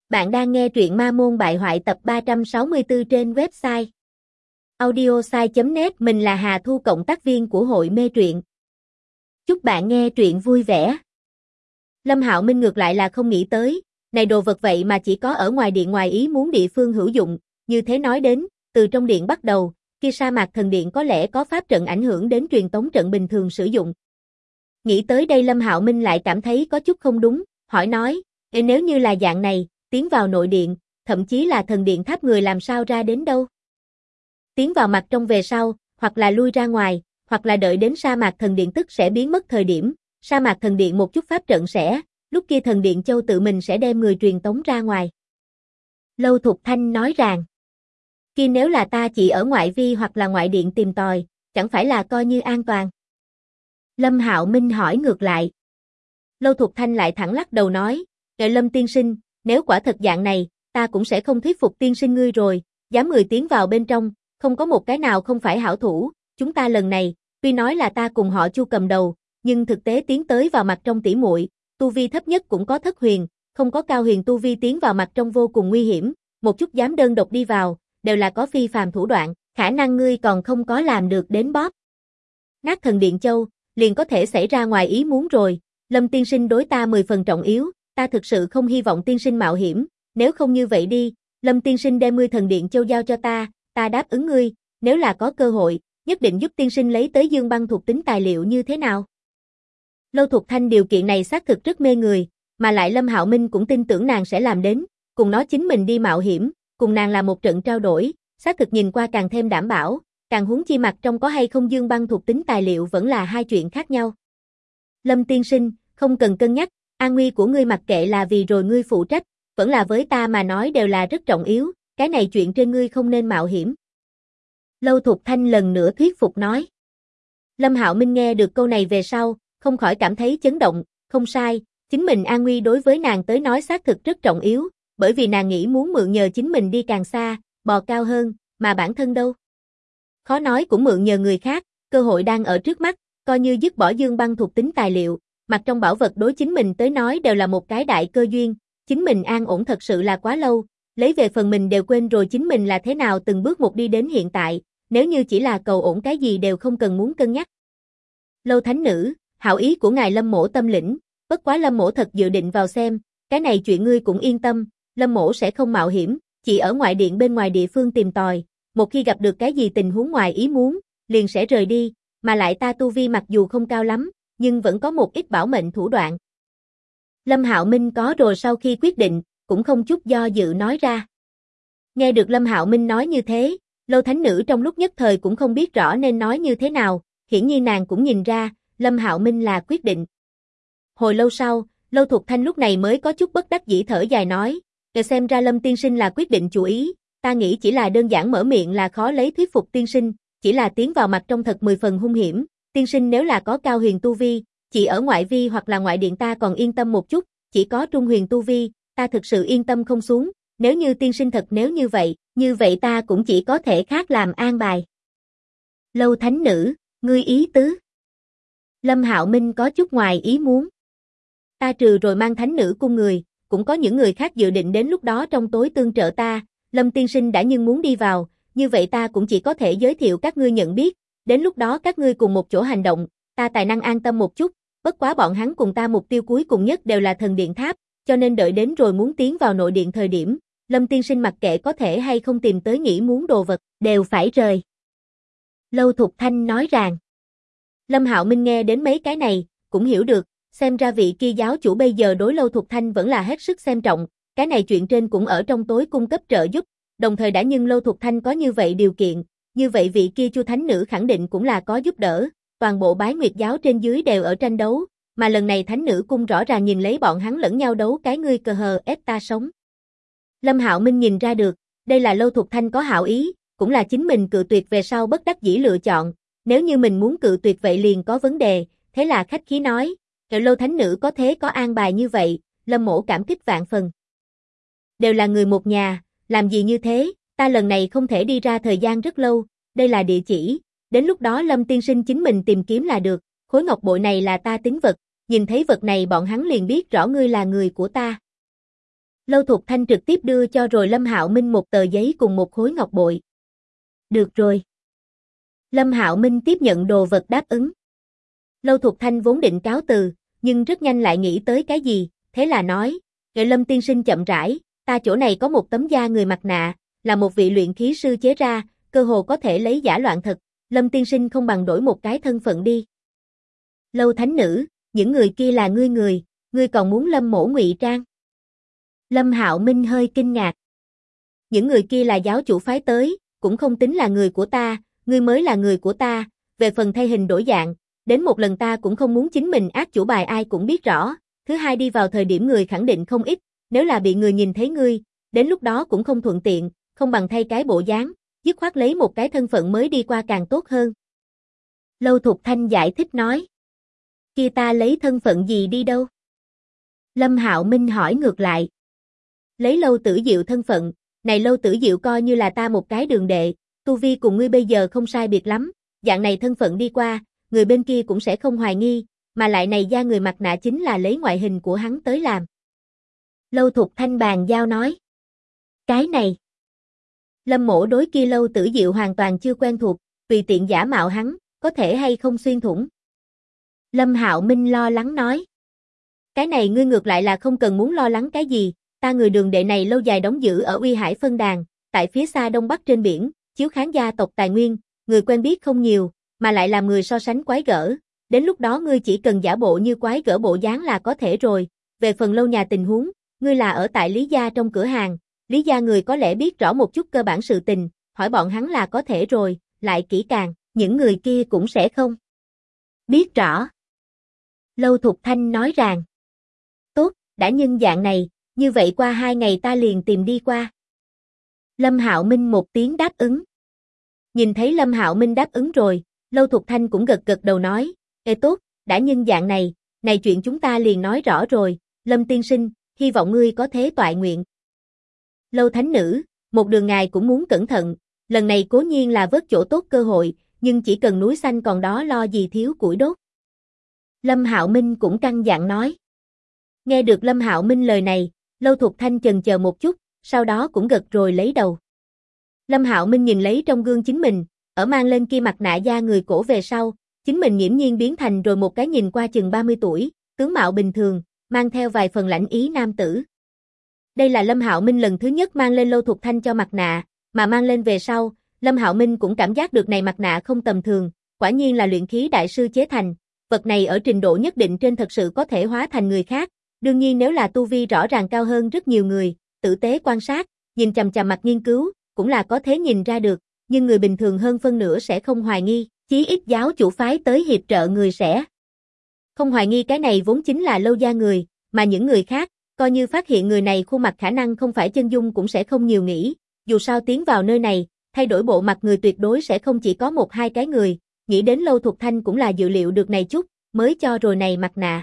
Bạn đang nghe truyện Ma Môn Bại Hoại tập 364 trên website audiosai.net. Mình là Hà Thu, cộng tác viên của hội mê truyện. Chúc bạn nghe truyện vui vẻ. Lâm Hạo Minh ngược lại là không nghĩ tới, này đồ vật vậy mà chỉ có ở ngoài điện ngoài ý muốn địa phương hữu dụng, như thế nói đến, từ trong điện bắt đầu, kia sa mạc thần điện có lẽ có pháp trận ảnh hưởng đến truyền tống trận bình thường sử dụng. Nghĩ tới đây Lâm Hạo Minh lại cảm thấy có chút không đúng, hỏi nói, nếu như là dạng này, tiến vào nội điện, thậm chí là thần điện tháp người làm sao ra đến đâu? Tiến vào mặt trong về sau, hoặc là lui ra ngoài, hoặc là đợi đến sa mạc thần điện tức sẽ biến mất thời điểm, sa mạc thần điện một chút pháp trận sẽ, lúc kia thần điện châu tự mình sẽ đem người truyền tống ra ngoài. Lâu Thục Thanh nói rằng, kia nếu là ta chỉ ở ngoại vi hoặc là ngoại điện tìm tòi, chẳng phải là coi như an toàn? Lâm Hạo Minh hỏi ngược lại. Lâu Thục Thanh lại thẳng lắc đầu nói, Lâm tiên sinh, nếu quả thật dạng này, ta cũng sẽ không thuyết phục tiên sinh ngươi rồi, dám người tiến vào bên trong, không có một cái nào không phải hảo thủ, chúng ta lần này, tuy nói là ta cùng họ Chu cầm đầu, nhưng thực tế tiến tới vào mặt trong tỉ muội, tu vi thấp nhất cũng có thất huyền, không có cao huyền tu vi tiến vào mặt trong vô cùng nguy hiểm, một chút dám đơn độc đi vào, đều là có phi phàm thủ đoạn, khả năng ngươi còn không có làm được đến bóp nát thần điện châu, liền có thể xảy ra ngoài ý muốn rồi. Lâm tiên sinh đối ta 10 phần trọng yếu, ta thực sự không hy vọng tiên sinh mạo hiểm, nếu không như vậy đi, Lâm tiên sinh đem 10 thần điện châu giao cho ta đáp ứng ngươi, nếu là có cơ hội, nhất định giúp tiên sinh lấy tới Dương Băng thuộc tính tài liệu như thế nào? Lâu Thục Thanh điều kiện này xác thực rất mê người, mà lại Lâm Hạo Minh cũng tin tưởng nàng sẽ làm đến, cùng nó chính mình đi mạo hiểm, cùng nàng là một trận trao đổi, xác thực nhìn qua càng thêm đảm bảo, càng huống chi mặt trong có hay không Dương Băng thuộc tính tài liệu vẫn là hai chuyện khác nhau. Lâm tiên sinh, không cần cân nhắc, an nguy của ngươi mặc kệ là vì rồi ngươi phụ trách, vẫn là với ta mà nói đều là rất trọng yếu, cái này chuyện trên ngươi không nên mạo hiểm. Lâu Thục Thanh lần nữa thuyết phục nói. Lâm Hạo Minh nghe được câu này về sau, không khỏi cảm thấy chấn động, không sai, chính mình an nguy đối với nàng tới nói xác thực rất trọng yếu, bởi vì nàng nghĩ muốn mượn nhờ chính mình đi càng xa, bò cao hơn, mà bản thân đâu? Khó nói cũng mượn nhờ người khác, cơ hội đang ở trước mắt, coi như dứt bỏ Dương Băng thuộc tính tài liệu, mặt trong bảo vật đối chính mình tới nói đều là một cái đại cơ duyên, chính mình an ổn thật sự là quá lâu, lấy về phần mình đều quên rồi chính mình là thế nào từng bước một đi đến hiện tại, nếu như chỉ là cầu ổn cái gì đều không cần muốn cân nhắc. Lâu thánh nữ, hảo ý của ngài Lâm mỗ tâm lĩnh, bất quá Lâm mỗ thật dự định vào xem, cái này chuyện ngươi cũng yên tâm, Lâm mỗ sẽ không mạo hiểm, chỉ ở ngoại điện bên ngoài địa phương tìm tòi, một khi gặp được cái gì tình huống ngoài ý muốn, liền sẽ rời đi, mà lại ta tu vi mặc dù không cao lắm, nhưng vẫn có một ít bảo mệnh thủ đoạn. Lâm Hạo Minh có rồi sau khi quyết định, cũng không chút do dự nói ra. Nghe được Lâm Hạo Minh nói như thế, Lâu thánh nữ trong lúc nhất thời cũng không biết rõ nên nói như thế nào, hiển nhiên nàng cũng nhìn ra, Lâm Hạo Minh là quyết định. Hồi lâu sau, Lâu Thục Thanh lúc này mới có chút bất đắc dĩ thở dài nói, xem ra Lâm tiên sinh là quyết định chủ ý, ta nghĩ chỉ là đơn giản mở miệng là khó lấy thuyết phục tiên sinh, chỉ là tiến vào mặt trong thật 10 phần hung hiểm, tiên sinh nếu là có cao huyền tu vi, chỉ ở ngoại vi hoặc là ngoại điện ta còn yên tâm một chút, chỉ có trung huyền tu vi, ta thực sự yên tâm không xuống, nếu như tiên sinh thật nếu như vậy ta cũng chỉ có thể khác làm an bài. Lâu thánh nữ, ngươi ý tứ? Lâm Hạo Minh có chút ngoài ý muốn. Ta trừ rồi mang thánh nữ cung người, cũng có những người khác dự định đến lúc đó trong tối tương trợ ta, Lâm tiên sinh đã nhưng muốn đi vào, như vậy ta cũng chỉ có thể giới thiệu các ngươi nhận biết, đến lúc đó các ngươi cùng một chỗ hành động, ta tài năng an tâm một chút, bất quá bọn hắn cùng ta mục tiêu cuối cùng nhất đều là thần điện tháp, cho nên đợi đến rồi muốn tiến vào nội điện thời điểm, Lâm tiên sinh mặc kệ có thể hay không tìm tới nghĩ muốn đồ vật, đều phải rời. Lâu Thục Thanh nói rằng. Lâm Hạo Minh nghe đến mấy cái này, cũng hiểu được, xem ra vị kia giáo chủ bây giờ đối Lâu Thục Thanh vẫn là hết sức xem trọng, cái này chuyện trên cũng ở trong tối cung cấp trợ giúp, đồng thời đã nhưng Lâu Thục Thanh có như vậy điều kiện, như vậy vị kia Chu thánh nữ khẳng định cũng là có giúp đỡ, toàn bộ Bái Nguyệt giáo trên dưới đều ở tranh đấu, mà lần này thánh nữ cung rõ ràng nhìn lấy bọn hắn lẫn nhau đấu cái ngươi cờ hờ ép ta sống. Lâm Hạo Minh nhìn ra được, đây là Lâu Thục Thanh có hảo ý, cũng là chính mình cự tuyệt về sau bất đắc dĩ lựa chọn, nếu như mình muốn cự tuyệt vậy liền có vấn đề, thế là khách khí nói, Lâu thánh nữ có thế có an bài như vậy, Lâm mỗ cảm kích vạn phần. Đều là người một nhà, làm gì như thế, ta lần này không thể đi ra thời gian rất lâu, đây là địa chỉ, đến lúc đó Lâm tiên sinh chính mình tìm kiếm là được, khối ngọc bội này là ta tín vật, nhìn thấy vật này bọn hắn liền biết rõ ngươi là người của ta. Lâu Thục Thanh trực tiếp đưa cho rồi Lâm Hạo Minh một tờ giấy cùng một khối ngọc bội. Được rồi. Lâm Hạo Minh tiếp nhận đồ vật đáp ứng. Lâu Thục Thanh vốn định cáo từ, nhưng rất nhanh lại nghĩ tới cái gì, thế là nói, "Nghệ Lâm tiên sinh chậm rãi, ta chỗ này có một tấm da người mặt nạ, là một vị luyện khí sư chế ra, cơ hồ có thể lấy giả loạn thật, Lâm tiên sinh không bằng đổi một cái thân phận đi." Lâu thánh nữ, những người kia là ngươi còn muốn Lâm mỗ ngụy trang? Lâm Hạo Minh hơi kinh ngạc. Những người kia là giáo chủ phái tới, cũng không tính là người của ta, ngươi mới là người của ta, về phần thay hình đổi dạng, đến một lần ta cũng không muốn chính mình ác chủ bài ai cũng biết rõ, thứ hai đi vào thời điểm người khẳng định không ít, nếu là bị người nhìn thấy ngươi, đến lúc đó cũng không thuận tiện, không bằng thay cái bộ dáng, dứt khoát lấy một cái thân phận mới đi qua càng tốt hơn. Lâu Thục Thanh giải thích nói. Kia ta lấy thân phận gì đi đâu? Lâm Hạo Minh hỏi ngược lại. Lấy Lâu Tử Diệu thân phận, này Lâu Tử Diệu coi như là ta một cái đường đệ, tu vi cùng ngươi bây giờ không sai biệt lắm, dạng này thân phận đi qua, người bên kia cũng sẽ không hoài nghi, mà lại này da người mặt nạ chính là lấy ngoại hình của hắn tới làm. Lâu Thục Thanh bàn giao nói. Cái này. Lâm mỗ đối kia Lâu Tử Diệu hoàn toàn chưa quen thuộc, tùy tiện giả mạo hắn, có thể hay không xuyên thủng. Lâm Hạo Minh lo lắng nói. Cái này ngươi ngược lại là không cần muốn lo lắng cái gì, ta người đường đệ này lâu dài đóng giữ ở Uy Hải phân đàn, tại phía xa đông bắc trên biển, chiếu khán gia tộc tài nguyên, người quen biết không nhiều, mà lại làm người so sánh quái gở, đến lúc đó ngươi chỉ cần giả bộ như quái gở bộ dáng là có thể rồi, về phần lâu nhà tình huống, ngươi là ở tại Lý gia trong cửa hàng, Lý gia người có lẽ biết rõ một chút cơ bản sự tình, hỏi bọn hắn là có thể rồi, lại kỹ càng, những người kia cũng sẽ không biết rõ. Lâu Thục Thanh nói rằng, tốt, đã nhân dạng này, như vậy qua 2 ngày ta liền tìm đi qua. Lâm Hạo Minh một tiếng đáp ứng. Nhìn thấy Lâm Hạo Minh đáp ứng rồi, Lâu Thục Thanh cũng gật gật đầu nói, ê tốt, đã nhân dạng này chuyện chúng ta liền nói rõ rồi, Lâm tiên sinh, hy vọng ngươi có thế toại nguyện. Lâu thánh nữ, một đường ngài cũng muốn cẩn thận, lần này cố nhiên là vớt chỗ tốt cơ hội, nhưng chỉ cần núi xanh còn đó lo gì thiếu củi đốt. Lâm Hạo Minh cũng căn dặn nói. Nghe được Lâm Hạo Minh lời này, Lâu Thục Thanh chần chờ một chút, sau đó cũng gật rồi lấy đầu. Lâm Hạo Minh nhìn lấy trong gương chính mình, ở mang lên kia mặt nạ da người cổ về sau, chính mình nghiễm nhiên biến thành rồi một cái nhìn qua chừng 30 tuổi, tướng mạo bình thường, mang theo vài phần lãnh ý nam tử. Đây là Lâm Hạo Minh lần thứ nhất mang lên Lâu Thục Thanh cho mặt nạ, mà mang lên về sau, Lâm Hạo Minh cũng cảm giác được này mặt nạ không tầm thường, quả nhiên là luyện khí đại sư chế thành, vật này ở trình độ nhất định trên thật sự có thể hóa thành người khác, đương nhiên nếu là tu vi rõ ràng cao hơn rất nhiều người, tử tế quan sát, nhìn chằm chằm mặt nghiên cứu, cũng là có thể nhìn ra được, nhưng người bình thường hơn phân nửa sẽ không hoài nghi, chí ít giáo chủ phái tới hiệp trợ người sẽ không hoài nghi cái này vốn chính là Lâu gia người, mà những người khác, coi như phát hiện người này khuôn mặt khả năng không phải chân dung cũng sẽ không nhiều nghĩ, dù sao tiến vào nơi này, thay đổi bộ mặt người tuyệt đối sẽ không chỉ có 1-2 cái người, nghĩ đến Lâu Thục Thanh cũng là dự liệu được này chút, mới cho rồi này mặt nạ.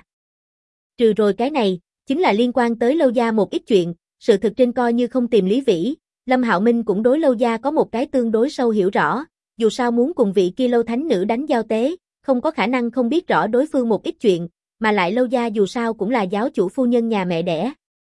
Trừ rồi cái này, chính là liên quan tới Lâu gia một ít chuyện, sự thực trên coi như không tìm Lý Vĩ, Lâm Hạo Minh cũng đối Lâu gia có một cái tương đối sâu hiểu rõ, dù sao muốn cùng vị kia Lâu thánh nữ đánh giao tế, không có khả năng không biết rõ đối phương một ít chuyện, mà lại Lâu gia dù sao cũng là giáo chủ phu nhân nhà mẹ đẻ.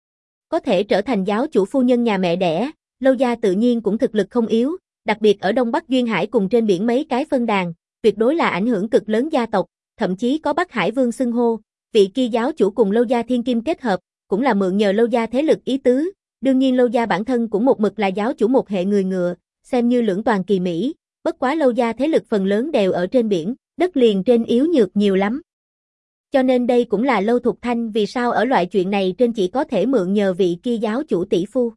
Có thể trở thành giáo chủ phu nhân nhà mẹ đẻ, Lâu gia tự nhiên cũng thực lực không yếu, đặc biệt ở Đông Bắc Duyên Hải cùng trên biển mấy cái phân đàn, tuyệt đối là ảnh hưởng cực lớn gia tộc, thậm chí có Bắc Hải Vương xưng hô, vị kia giáo chủ cùng Lâu gia thiên kim kết hợp, cũng là mượn nhờ Lâu gia thế lực ý tứ, đương nhiên Lâu gia bản thân cũng một mực là giáo chủ một hệ người ngựa, xem như lưỡng toàn kỳ mỹ, bất quá Lâu gia thế lực phần lớn đều ở trên biển, đất liền trên yếu nhược nhiều lắm. Cho nên đây cũng là Lâu Thục Thanh vì sao ở loại chuyện này trên chỉ có thể mượn nhờ vị kia giáo chủ tỷ phu.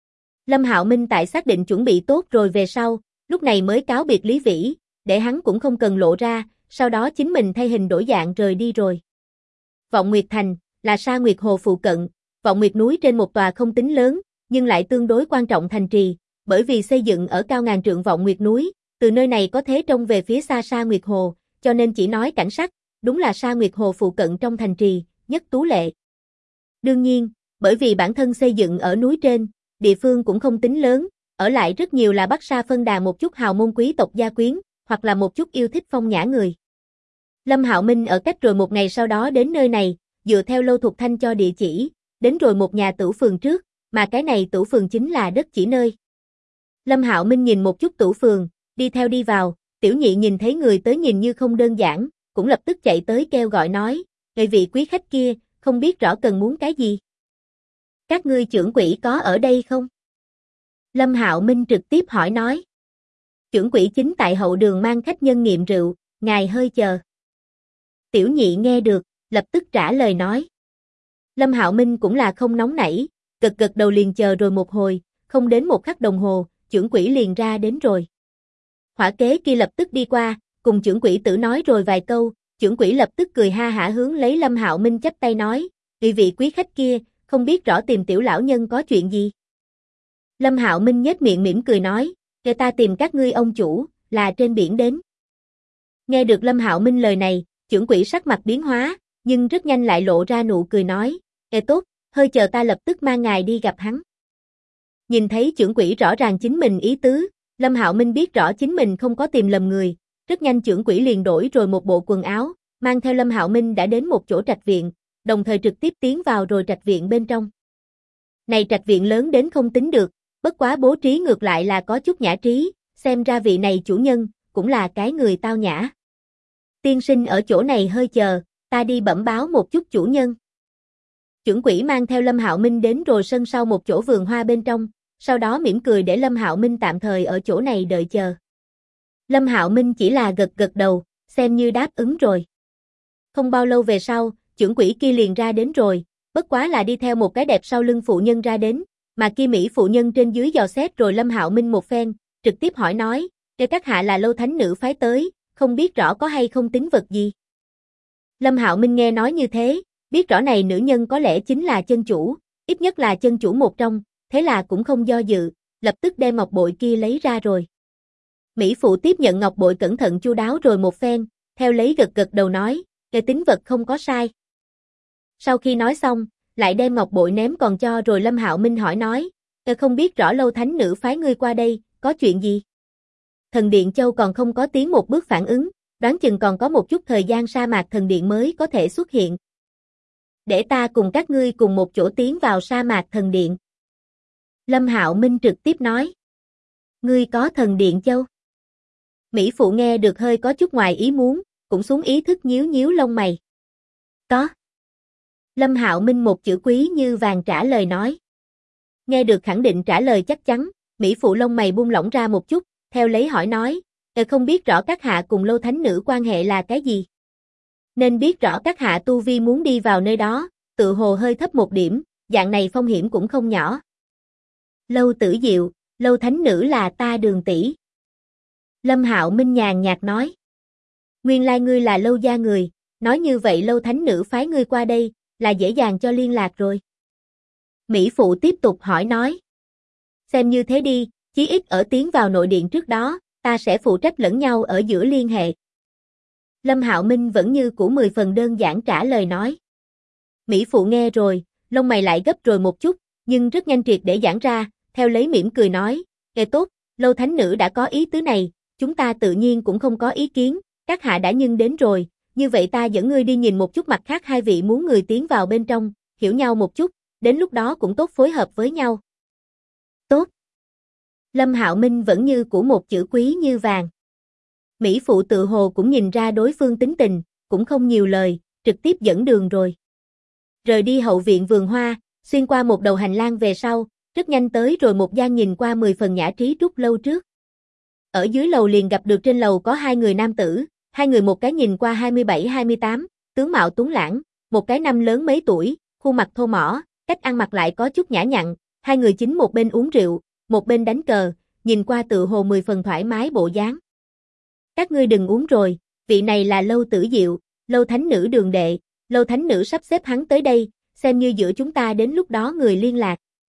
Lâm Hạo Minh tại xác định chuẩn bị tốt rồi về sau, lúc này mới cáo biệt Lý Vĩ, để hắn cũng không cần lộ ra, sau đó chính mình thay hình đổi dạng rời đi rồi. Vọng Nguyệt Thành, là Sa Nguyệt Hồ phụ cận, Vọng Nguyệt núi trên một tòa không tính lớn, nhưng lại tương đối quan trọng thành trì, bởi vì xây dựng ở cao ngàn trượng Vọng Nguyệt núi, từ nơi này có thế trông về phía xa Sa Nguyệt Hồ, cho nên chỉ nói cảnh sắc, đúng là Sa Nguyệt Hồ phụ cận trong thành trì, nhất tú lệ. Đương nhiên, bởi vì bản thân xây dựng ở núi trên, địa phương cũng không tính lớn, ở lại rất nhiều là Bắc Sa phân đà một chút hào môn quý tộc gia quyến, hoặc là một chút yêu thích phong nhã người. Lâm Hạo Minh ở cách rồi một ngày sau đó đến nơi này, dựa theo Lâu Thục Thanh cho địa chỉ, đến rồi một nhà tửu phường trước, mà cái này tửu phường chính là đất chỉ nơi. Lâm Hạo Minh nhìn một chút tửu phường, đi theo đi vào, Tiểu Nhị nhìn thấy người tới nhìn như không đơn giản, cũng lập tức chạy tới kêu gọi nói, người vị quý khách kia, không biết rõ cần muốn cái gì. Các ngươi trưởng quỹ có ở đây không? Lâm Hạo Minh trực tiếp hỏi nói. Trưởng quỹ chính tại hậu đường mang khách nhân nghiệm rượu, ngài hơi chờ. Tiểu Nhị nghe được, lập tức trả lời nói. Lâm Hạo Minh cũng là không nóng nảy, gật gật đầu liền chờ rồi một hồi, không đến một khắc đồng hồ, trưởng quỹ liền ra đến rồi. Hỏa kế kia lập tức đi qua, cùng trưởng quỹ tử nói rồi vài câu, trưởng quỹ lập tức cười ha hả hướng lấy Lâm Hạo Minh chắp tay nói, vị quý khách kia, không biết rõ tìm tiểu lão nhân có chuyện gì. Lâm Hạo Minh nhếch miệng mỉm cười nói, kêu ta tìm các ngươi ông chủ, là trên biển đến. Nghe được Lâm Hạo Minh lời này, trưởng quỹ sắc mặt biến hóa, nhưng rất nhanh lại lộ ra nụ cười nói, tốt, hơi chờ ta lập tức mang ngài đi gặp hắn. Nhìn thấy trưởng quỹ rõ ràng chính mình ý tứ, Lâm Hạo Minh biết rõ chính mình không có tìm lầm người, rất nhanh trưởng quỹ liền đổi rồi một bộ quần áo, mang theo Lâm Hạo Minh đã đến một chỗ trạch viện, đồng thời trực tiếp tiến vào rồi trạch viện bên trong. Này trạch viện lớn đến không tính được, bất quá bố trí ngược lại là có chút nhã trí, xem ra vị này chủ nhân, cũng là cái người tao nhã. Tiên sinh ở chỗ này hơi chờ, ta đi bẩm báo một chút chủ nhân. Trưởng quỹ mang theo Lâm Hạo Minh đến rồi sân sau một chỗ vườn hoa bên trong, sau đó mỉm cười để Lâm Hạo Minh tạm thời ở chỗ này đợi chờ. Lâm Hạo Minh chỉ là gật gật đầu, xem như đáp ứng rồi. Không bao lâu về sau, trưởng quỹ kia liền ra đến rồi, bất quá là đi theo một cái đẹp sau lưng phụ nhân ra đến, mà kia Mỹ phụ nhân trên dưới dò xét rồi Lâm Hạo Minh một phen, trực tiếp hỏi nói, các hạ là Lâu thánh nữ phái tới, không biết rõ có hay không tín vật gì. Lâm Hạo Minh nghe nói như thế, biết rõ này nữ nhân có lẽ chính là chân chủ, ít nhất là chân chủ một trong, thế là cũng không do dự, lập tức đem ngọc bội kia lấy ra rồi. Mỹ phụ tiếp nhận ngọc bội cẩn thận chu đáo rồi một phen, theo lấy gật gật đầu nói, cái tín vật không có sai. Sau khi nói xong, lại đem ngọc bội ném còn cho rồi Lâm Hạo Minh hỏi nói, không biết rõ Lâu thánh nữ phái ngươi qua đây, có chuyện gì? Thần Điện Châu còn không có tiến một bước phản ứng, đoán chừng còn có một chút thời gian sa mạc thần điện mới có thể xuất hiện. Để ta cùng các ngươi cùng một chỗ tiến vào sa mạc thần điện. Lâm Hạo Minh trực tiếp nói. Ngươi có Thần Điện Châu? Mỹ phụ nghe được hơi có chút ngoài ý muốn, cũng xuống ý thức nhíu nhíu lông mày. Có. Lâm Hạo Minh một chữ quý như vàng trả lời nói. Nghe được khẳng định trả lời chắc chắn, Mỹ phụ lông mày buông lỏng ra một chút, theo lấy hỏi nói, không biết rõ các hạ cùng Lâu thánh nữ quan hệ là cái gì? Nên biết rõ các hạ tu vi muốn đi vào nơi đó, tự hồ hơi thấp một điểm, dạng này phong hiểm cũng không nhỏ. Lâu Tử Diệu, Lâu thánh nữ là ta Đường tỷ. Lâm Hạo Minh nhàn nhạt nói. Nguyên lai ngươi là Lâu gia người, nói như vậy Lâu thánh nữ phái ngươi qua đây, là dễ dàng cho liên lạc rồi. Mỹ phụ tiếp tục hỏi nói. Xem như thế đi, chí ít ở tiến vào nội điện trước đó, ta sẽ phụ trách lẫn nhau ở giữa liên hệ. Lâm Hạo Minh vẫn như cũ 10 phần đơn giản trả lời nói. Mỹ phụ nghe rồi, lông mày lại gấp rồi một chút, nhưng rất nhanh triệt để giãn ra, theo lấy mỉm cười nói, nghe tốt, Lâu thánh nữ đã có ý tứ này, chúng ta tự nhiên cũng không có ý kiến, các hạ đã nhưng đến rồi, như vậy ta dẫn ngươi đi nhìn một chút mặt khác hai vị muốn người tiến vào bên trong, hiểu nhau một chút, đến lúc đó cũng tốt phối hợp với nhau. Tốt. Lâm Hạo Minh vẫn như của một chữ quý như vàng. Mỹ phụ tự hồ cũng nhìn ra đối phương tính tình, cũng không nhiều lời, trực tiếp dẫn đường rồi. Rời đi hậu viện vườn hoa, xuyên qua một đầu hành lang về sau, rất nhanh tới rồi một gian nhìn qua 10 phần nhã trí trúc lâu trước. Ở dưới lầu liền gặp được trên lầu có hai người nam tử, hai người một cái nhìn qua 27-28, tướng mạo tuấn lãng, một cái năm lớn mấy tuổi, khuôn mặt thô mỏ, cách ăn mặc lại có chút nhã nhặn, hai người chính một bên uống rượu, một bên đánh cờ, nhìn qua tự hồ 10 phần thoải mái bộ dáng. Các ngươi đừng uống rồi, vị này là Lâu Tử Diệu, Lâu thánh nữ Đường đệ, Lâu thánh nữ sắp xếp hắn tới đây, xem như giữa chúng ta đến lúc đó người liên lạc.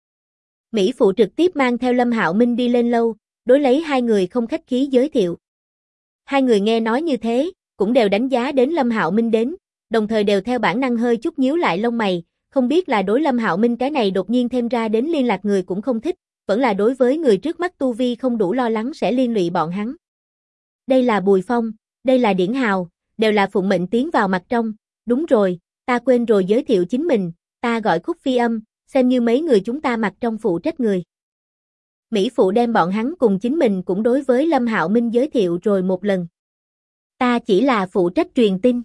Mỹ phụ trực tiếp mang theo Lâm Hạo Minh đi lên lâu, đối lấy hai người không khách khí giới thiệu. Hai người nghe nói như thế, cũng đều đánh giá đến Lâm Hạo Minh đến, đồng thời đều theo bản năng hơi chút nhíu lại lông mày, không biết là đối Lâm Hạo Minh cái này đột nhiên thêm ra đến liên lạc người cũng không thích, vẫn là đối với người trước mắt tu vi không đủ lo lắng sẽ liên lụy bọn hắn. Đây là Bùi Phong, đây là Điển Hào, đều là phụng mệnh tiến vào mặt trong, đúng rồi, ta quên rồi giới thiệu chính mình, ta gọi Khúc Phi Âm, xem như mấy người chúng ta mặc trong phụ trách người. Mỹ phụ đem bọn hắn cùng chính mình cũng đối với Lâm Hạo Minh giới thiệu rồi một lần. Ta chỉ là phụ trách truyền tin.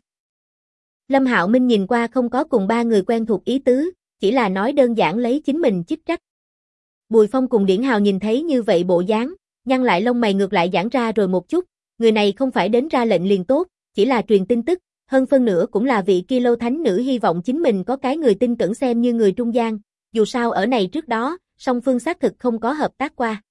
Lâm Hạo Minh nhìn qua không có cùng ba người quen thuộc ý tứ, chỉ là nói đơn giản lấy chính mình chức trách. Bùi Phong cùng Điển Hào nhìn thấy như vậy bộ dáng, nhăn lại lông mày ngược lại giãn ra rồi một chút, người này không phải đến ra lệnh liền tốt, chỉ là truyền tin tức, hơn phân nửa cũng là vị kia Lâu Thánh nữ hy vọng chính mình có cái người tin cẩn xem như người trung gian, dù sao ở này trước đó, song phương xác thực không có hợp tác qua.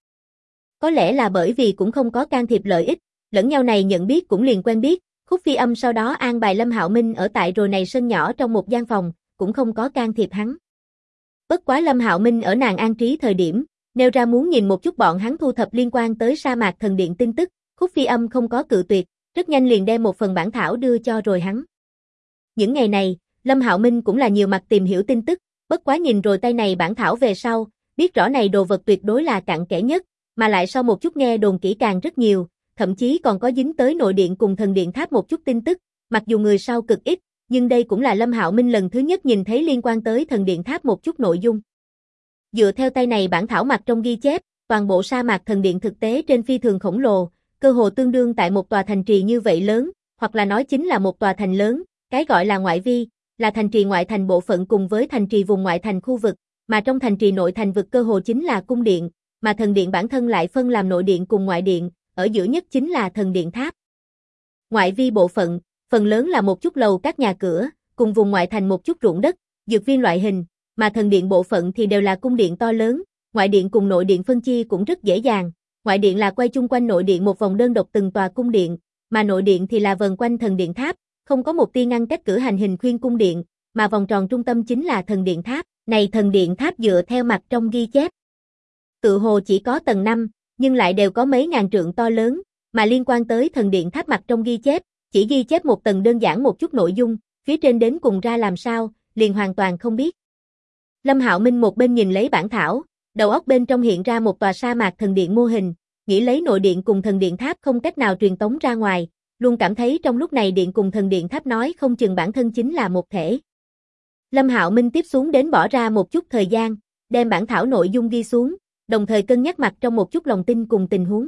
Có lẽ là bởi vì cũng không có can thiệp lợi ích, lẫn nhau này nhận biết cũng liền quen biết, Khúc Phi Âm sau đó an bài Lâm Hạo Minh ở tại rồi này sân nhỏ trong một gian phòng, cũng không có can thiệp hắn. Bất quá Lâm Hạo Minh ở nàng an trí thời điểm, nêu ra muốn nhìn một chút bọn hắn thu thập liên quan tới sa mạc thần điện tin tức, Khúc Phi Âm không có cự tuyệt, rất nhanh liền đem một phần bản thảo đưa cho rồi hắn. Những ngày này, Lâm Hạo Minh cũng là nhiều mặt tìm hiểu tin tức, bất quá nhìn rồi tay này bản thảo về sau, biết rõ này đồ vật tuyệt đối là cặn kẽ nhất, mà lại sau một chút nghe đồn kỹ càng rất nhiều, thậm chí còn có dính tới nội điện cùng thần điện tháp một chút tin tức, mặc dù người sau cực ít, nhưng đây cũng là Lâm Hạo Minh lần thứ nhất nhìn thấy liên quan tới thần điện tháp một chút nội dung. Dựa theo tay này bản thảo mặt trong ghi chép, toàn bộ sa mạc thần điện thực tế trên phi thường khổng lồ, cơ hồ tương đương tại một tòa thành trì như vậy lớn, hoặc là nói chính là một tòa thành lớn, cái gọi là ngoại vi, là thành trì ngoại thành bộ phận cùng với thành trì vùng ngoại thành khu vực, mà trong thành trì nội thành vực cơ hồ chính là cung điện, mà thần điện bản thân lại phân làm nội điện cùng ngoại điện, ở giữa nhất chính là thần điện tháp. Ngoại vi bộ phận, phần lớn là một chút lầu các nhà cửa, cùng vùng ngoại thành một chút ruộng đất, dược viên loại hình, mà thần điện bộ phận thì đều là cung điện to lớn, ngoại điện cùng nội điện phân chia cũng rất dễ dàng. Ngoại điện là quay chung quanh nội điện một vòng đơn độc từng tòa cung điện, mà nội điện thì là vần quanh thần điện tháp, không có một tia ngăn cách cử hành hình khuyên cung điện, mà vòng tròn trung tâm chính là thần điện tháp. Này thần điện tháp dựa theo mặt trong ghi chép, tự hồ chỉ có tầng 5, nhưng lại đều có mấy ngàn trượng to lớn, mà liên quan tới thần điện tháp mặt trong ghi chép, chỉ ghi chép một tầng đơn giản một chút nội dung, phía trên đến cùng ra làm sao, liền hoàn toàn không biết. Lâm Hạo Minh một bên nhìn lấy bản thảo, đầu óc bên trong hiện ra một tòa sa mạc thần điện mô hình, nghĩ lấy nội điện cùng thần điện tháp không cách nào truyền tống ra ngoài, luôn cảm thấy trong lúc này điện cùng thần điện tháp nói không chừng bản thân chính là một thể. Lâm Hạo Minh tiếp xuống đến bỏ ra một chút thời gian, đem bản thảo nội dung ghi xuống, đồng thời cân nhắc mặt trong một chút lòng tin cùng tình huống.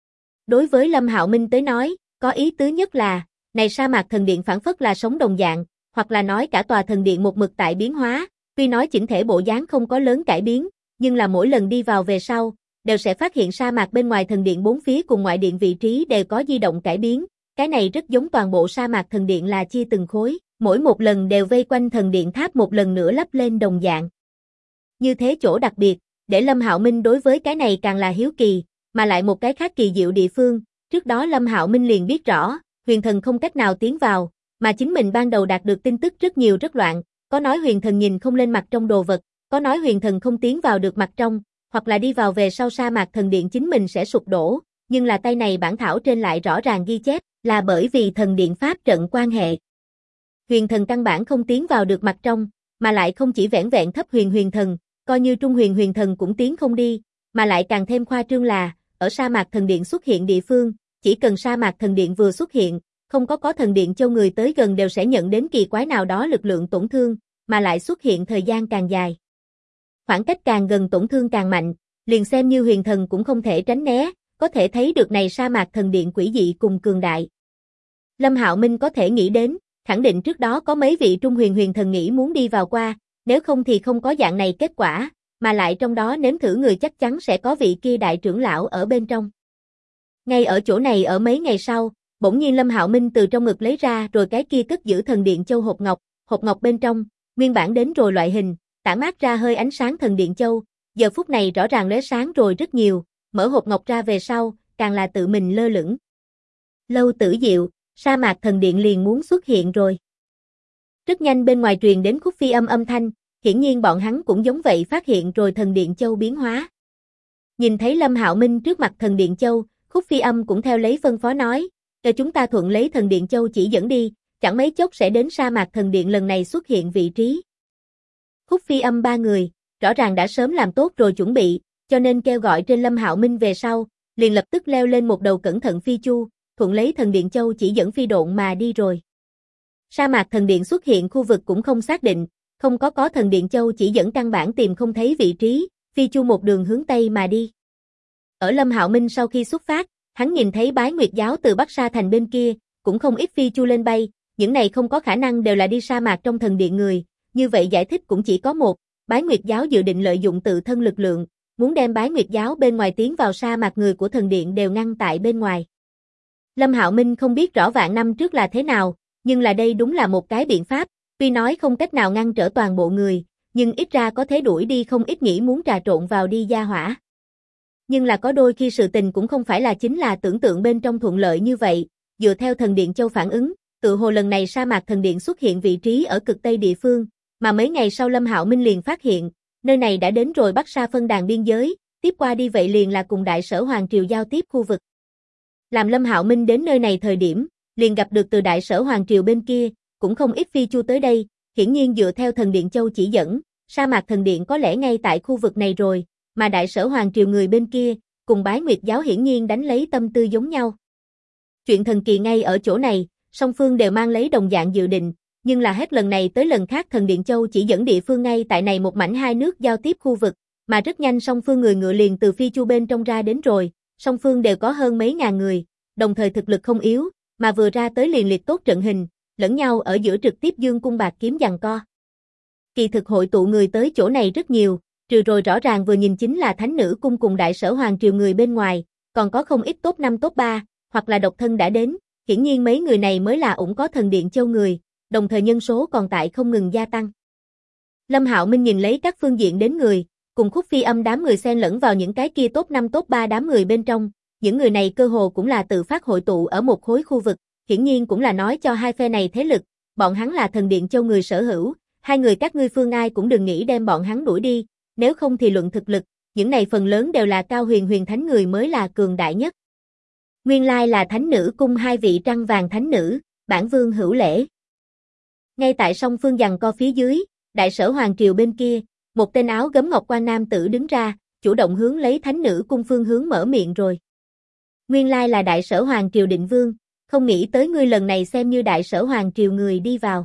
Đối với Lâm Hạo Minh tới nói, có ý tứ nhất là, này sa mạc thần điện phản phất là sống đồng dạng, hoặc là nói cả tòa thần điện một mực tại biến hóa, tuy nói chỉnh thể bộ dáng không có lớn cải biến, nhưng là mỗi lần đi vào về sau, đều sẽ phát hiện sa mạc bên ngoài thần điện bốn phía cùng ngoại điện vị trí đều có di động cải biến, cái này rất giống toàn bộ sa mạc thần điện là chia từng khối, mỗi một lần đều vây quanh thần điện tháp một lần nữa lắp lên đồng dạng. Như thế chỗ đặc biệt, để Lâm Hạo Minh đối với cái này càng là hiếu kỳ, mà lại một cái khác kỳ diệu địa phương, trước đó Lâm Hạo Minh liền biết rõ, huyền thần không cách nào tiến vào, mà chính mình ban đầu đạt được tin tức rất nhiều rất loạn, có nói huyền thần nhìn không lên mặt trong đồ vật, có nói huyền thần không tiến vào được mặt trong, hoặc là đi vào về sau sa mạc thần điện chính mình sẽ sụp đổ, nhưng là tay này bản thảo trên lại rõ ràng ghi chép, là bởi vì thần điện pháp trận quan hệ. Huyền thần căn bản không tiến vào được mặt trong, mà lại không chỉ vẻn vẹn thấp huyền thần, coi như trung huyền thần cũng tiến không đi, mà lại càng thêm khoa trương là, ở sa mạc thần điện xuất hiện địa phương, chỉ cần sa mạc thần điện vừa xuất hiện, không có thần điện châu người tới gần đều sẽ nhận đến kỳ quái nào đó lực lượng tổn thương, mà lại xuất hiện thời gian càng dài. Khoảng cách càng gần tổn thương càng mạnh, liền xem như huyền thần cũng không thể tránh né, có thể thấy được này sa mạc thần điện quỷ dị cùng cường đại. Lâm Hạo Minh có thể nghĩ đến, khẳng định trước đó có mấy vị trung huyền thần nghĩ muốn đi vào qua, nếu không thì không có dạng này kết quả, mà lại trong đó nếm thử người chắc chắn sẽ có vị kia đại trưởng lão ở bên trong. Ngay ở chỗ này ở mấy ngày sau, bỗng nhiên Lâm Hạo Minh từ trong ngực lấy ra rồi cái kia cất giữ thần điện châu hộp ngọc bên trong, nguyên bản đến rồi loại hình, tản mát ra hơi ánh sáng thần điện châu, giờ phút này rõ ràng lóe sáng rồi rất nhiều, mở hộp ngọc ra về sau, càng là tự mình lơ lửng. Lâu Tử Diệu, sa mạc thần điện liền muốn xuất hiện rồi. Rất nhanh bên ngoài truyền đến Khúc Phi Âm âm thanh, hiển nhiên bọn hắn cũng giống vậy phát hiện rồi thần điện châu biến hóa. Nhìn thấy Lâm Hạo Minh trước mặt thần điện châu, Khúc Phi Âm cũng theo lấy phân phó nói, cho chúng ta thuận lấy thần điện châu chỉ dẫn đi, chẳng mấy chốc sẽ đến sa mạc thần điện lần này xuất hiện vị trí. Khúc Phi Âm ba người, rõ ràng đã sớm làm tốt rồi chuẩn bị, cho nên kêu gọi trên Lâm Hạo Minh về sau, liền lập tức leo lên một đầu cẩn thận phi chu, thuận lấy thần điện châu chỉ dẫn phi độn mà đi rồi. Sa mạc thần điện xuất hiện khu vực cũng không xác định, Không có thần điện châu chỉ dẫn căn bản tìm không thấy vị trí, phi chu một đường hướng Tây mà đi. Ở Lâm Hạo Minh sau khi xuất phát, hắn nhìn thấy Bái Nguyệt giáo từ Bắc Sa thành bên kia, cũng không ít phi chu lên bay, những này không có khả năng đều là đi sa mạc trong thần điện người, như vậy giải thích cũng chỉ có một, Bái Nguyệt giáo dự định lợi dụng tự thân lực lượng, muốn đem Bái Nguyệt giáo bên ngoài tiến vào sa mạc, người của thần điện đều ngăn tại bên ngoài. Lâm Hạo Minh không biết rõ vạn năm trước là thế nào, nhưng là đây đúng là một cái biện pháp, tuy nói không cách nào ngăn trở toàn bộ người, nhưng ít ra có thể đuổi đi không ít nghĩ muốn trà trộn vào đi gia hỏa. Nhưng là có đôi khi sự tình cũng không phải là chính là tưởng tượng bên trong thuận lợi như vậy, dựa theo thần điện châu phản ứng, tự hồ lần này sa mạc thần điện xuất hiện vị trí ở cực Tây địa phương, mà mấy ngày sau Lâm Hạo Minh liền phát hiện, nơi này đã đến rồi Bắc Sa phân đàn biên giới, tiếp qua đi vậy liền là cùng Đại Sở Hoàng Triều giao tiếp khu vực. Làm Lâm Hạo Minh đến nơi này thời điểm, liền gặp được từ Đại Sở Hoàng Triều bên kia, cũng không ít phi chu tới đây, hiển nhiên dựa theo thần điện châu chỉ dẫn, sa mạc thần điện có lẽ ngay tại khu vực này rồi, mà Đại Sở Hoàng Triều người bên kia, cùng Bái Nguyệt giáo hiển nhiên đánh lấy tâm tư giống nhau. Chuyện thần kỳ ngay ở chỗ này, song phương đều mang lấy đồng dạng dự định, nhưng là hết lần này tới lần khác thần điện châu chỉ dẫn địa phương ngay tại này một mảnh hai nước giao tiếp khu vực, mà rất nhanh song phương người ngựa liền từ phi chu bên trong ra đến rồi, song phương đều có hơn mấy ngàn người, đồng thời thực lực không yếu, mà vừa ra tới liền liệt tốt trận hình, lẫn nhau ở giữa trực tiếp dương cung bạc kiếm giằng co. Kỳ thực hội tụ người tới chỗ này rất nhiều, trừ rồi rõ ràng vừa nhìn chính là Thánh Nữ Cung cùng Đại Sở Hoàng Triều người bên ngoài, còn có không ít top 5 top 3, hoặc là độc thân đã đến, hiển nhiên mấy người này mới là ủng có thần điện châu người, đồng thời nhân số còn tại không ngừng gia tăng. Lâm Hạo Minh nhìn lấy các phương diện đến người, cùng Khúc Phi Âm đám người xen lẫn vào những cái kia top 5 top 3 đám người bên trong, những người này cơ hồ cũng là tự phát hội tụ ở một khối khu vực, hiển nhiên cũng là nói cho hai phe này thế lực, bọn hắn là thần điện châu người sở hữu, hai người các ngươi phương ai cũng đừng nghĩ đem bọn hắn đuổi đi, nếu không thì luận thực lực, những này phần lớn đều là cao huyền thánh người mới là cường đại nhất. Nguyên lai là Thánh Nữ Cung hai vị trăng vàng thánh nữ, bản vương hữu lễ. Ngay tại song phương giằng co phía dưới, Đại Sở Hoàng Triều bên kia, một tên áo gấm ngọc quan nam tử đứng ra, chủ động hướng lấy Thánh Nữ Cung phương hướng mở miệng rồi. Nguyên lai là Đại Sở Hoàng Triều định vương, không nghĩ tới ngươi lần này xem như Đại Sở Hoàng Triều người đi vào.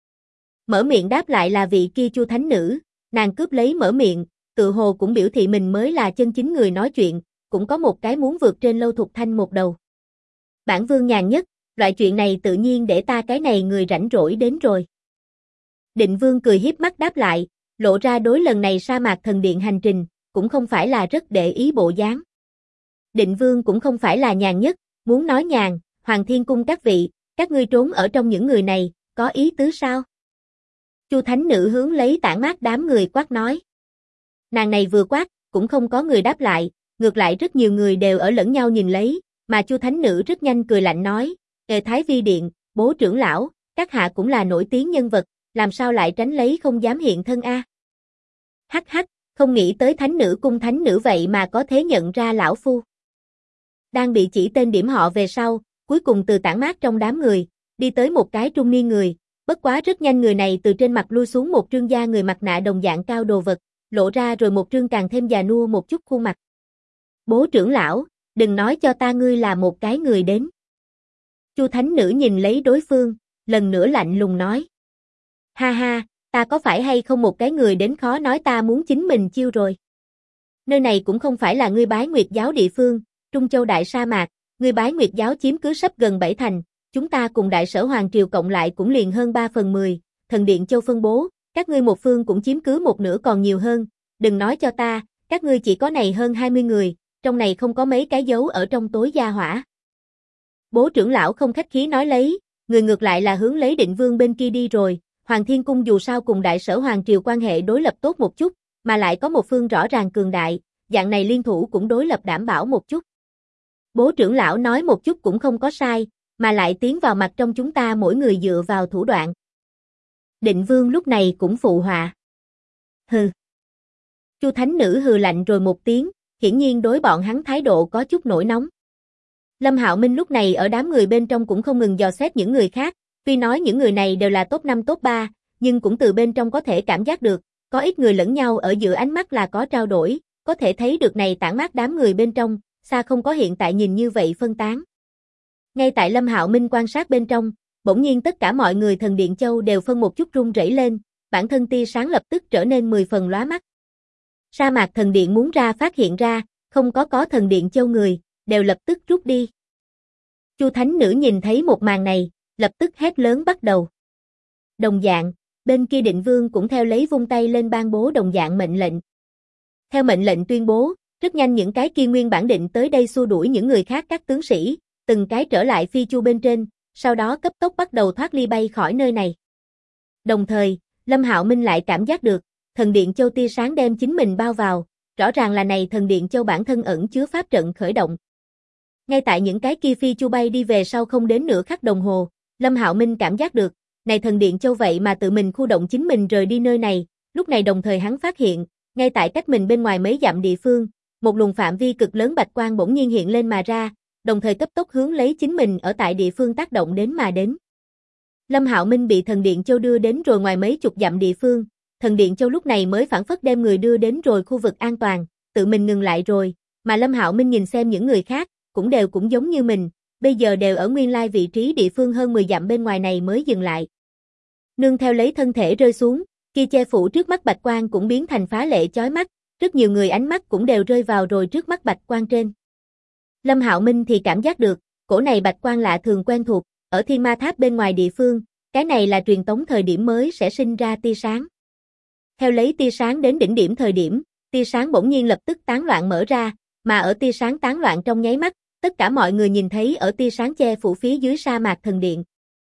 Mở miệng đáp lại là vị kia Chu thánh nữ, nàng cướp lấy mở miệng, tự hồ cũng biểu thị mình mới là chân chính người nói chuyện, cũng có một cái muốn vượt trên Lâu Thục Thanh một đầu. Bản vương nhàn nhất, loại chuyện này tự nhiên để ta cái này người rảnh rỗi đến rồi. Định vương cười hiếp mắt đáp lại, lộ ra đối lần này sa mạc thần điện hành trình, cũng không phải là rất để ý bộ dáng. Định vương cũng không phải là nhàn nhất, muốn nói nhàn, Hoàng Thiên Cung các vị, các ngươi trốn ở trong những người này, có ý tứ sao? Chu thánh nữ hướng lấy tản mát đám người quát nói. Nàng này vừa quát, cũng không có người đáp lại, ngược lại rất nhiều người đều ở lẫn nhau nhìn lấy, mà Chu thánh nữ rất nhanh cười lạnh nói, Thái Vi Điện, Bố trưởng lão, các hạ cũng là nổi tiếng nhân vật, làm sao lại tránh lấy không dám hiện thân a? Hắc hắc, không nghĩ tới Thánh Nữ Cung thánh nữ vậy mà có thể nhận ra lão phu. Đang bị chỉ tên điểm họ về sau, cuối cùng từ tản mát trong đám người, đi tới một cái trung niên người, bất quá rất nhanh người này từ trên mặt lui xuống một trương da người mặt nạ đồng dạng cao đồ vật, lộ ra rồi một trương càng thêm già nua một chút khuôn mặt. Bố trưởng lão, đừng nói cho ta ngươi là một cái người đến. Chu thánh nữ nhìn lấy đối phương, lần nữa lạnh lùng nói. Ha ha, ta có phải hay không một cái người đến khó nói ta muốn chính mình chiêu rồi. Nơi này cũng không phải là ngươi Bái Nguyệt giáo địa phương, Trung Châu đại sa mạc, ngươi Bái Nguyệt giáo chiếm cứ sắp gần 7 thành, chúng ta cùng Đại Sở Hoàng Triều cộng lại cũng liền hơn 3/10, thần điện châu phân bố, các ngươi một phương cũng chiếm cứ một nửa còn nhiều hơn, đừng nói cho ta, các ngươi chỉ có này hơn 20 người, trong này không có mấy cái dấu ở trong tối gia hỏa. Bố trưởng lão không khách khí nói lấy, người ngược lại là hướng lấy Định Vương bên kia đi rồi, Hoàng Thiên Cung dù sao cùng Đại Sở Hoàng Triều quan hệ đối lập tốt một chút, mà lại có một phương rõ ràng cường đại, dạng này liên thủ cũng đối lập đảm bảo một chút. Bố trưởng lão nói một chút cũng không có sai, mà lại tiến vào mặt trong chúng ta mỗi người dựa vào thủ đoạn. Định Vương lúc này cũng phụ họa. Hừ. Chu thánh nữ hừ lạnh rồi một tiếng, hiển nhiên đối bọn hắn thái độ có chút nổi nóng. Lâm Hạo Minh lúc này ở đám người bên trong cũng không ngừng dò xét những người khác, tuy nói những người này đều là top 5 top 3, nhưng cũng từ bên trong có thể cảm giác được, có ít người lẫn nhau ở giữa ánh mắt là có trao đổi, có thể thấy được này tản mát đám người bên trong, xa không có hiện tại nhìn như vậy phân tán. Ngay tại Lâm Hạo Minh quan sát bên trong, bỗng nhiên tất cả mọi người thần điện châu đều phân một chút run rẩy lên, bản thân tia sáng lập tức trở nên 10 phần lóa mắt. Sa mạc thần điện muốn ra phát hiện ra, không có thần điện châu người, đều lập tức rút đi. Chu Thánh Nữ nhìn thấy một màn này, lập tức hét lớn bắt đầu. Đồng dạng, bên kia Định Vương cũng theo lấy vung tay lên ban bố đồng dạng mệnh lệnh. Theo mệnh lệnh tuyên bố, rất nhanh những cái kia nguyên bản định tới đây xua đuổi những người khác các tướng sĩ, từng cái trở lại phi chu bên trên, sau đó cấp tốc bắt đầu thoát ly bay khỏi nơi này. Đồng thời, Lâm Hạo Minh lại cảm giác được, thần điện châu tia sáng đem chính mình bao vào, rõ ràng là này thần điện châu bản thân ẩn chứa pháp trận khởi động. Ngay tại những cái kia phi chu bay đi về sau không đến nửa khắc đồng hồ, Lâm Hạo Minh cảm giác được, này thần điện châu vậy mà tự mình khu động chính mình rời đi nơi này, lúc này đồng thời hắn phát hiện, ngay tại cách mình bên ngoài mấy dặm địa phương, một luồng phạm vi cực lớn bạch quang bỗng nhiên hiện lên mà ra, đồng thời cấp tốc hướng lấy chính mình ở tại địa phương tác động đến mà đến. Lâm Hạo Minh bị thần điện châu đưa đến rồi ngoài mấy chục dặm địa phương, thần điện châu lúc này mới phản phất đem người đưa đến rồi khu vực an toàn, tự mình ngừng lại rồi, mà Lâm Hạo Minh nhìn xem những người khác, cũng giống như mình, bây giờ đều ở nguyên lai vị trí địa phương hơn 10 dặm bên ngoài này mới dừng lại. Nương theo lấy thân thể rơi xuống, kia che phủ trước mắt bạch quang cũng biến thành phá lệ chói mắt, rất nhiều người ánh mắt cũng đều rơi vào rồi trước mắt bạch quang trên. Lâm Hạo Minh thì cảm giác được, cổ này bạch quang lạ thường quen thuộc, ở Thiên Ma Tháp bên ngoài địa phương, cái này là truyền tống thời điểm mới sẽ sinh ra tia sáng. Theo lấy tia sáng đến đỉnh điểm thời điểm, tia sáng bỗng nhiên lập tức tán loạn mở ra, mà ở tia sáng tán loạn trong nháy mắt, tất cả mọi người nhìn thấy ở tia sáng che phủ phía dưới sa mạc thần điện.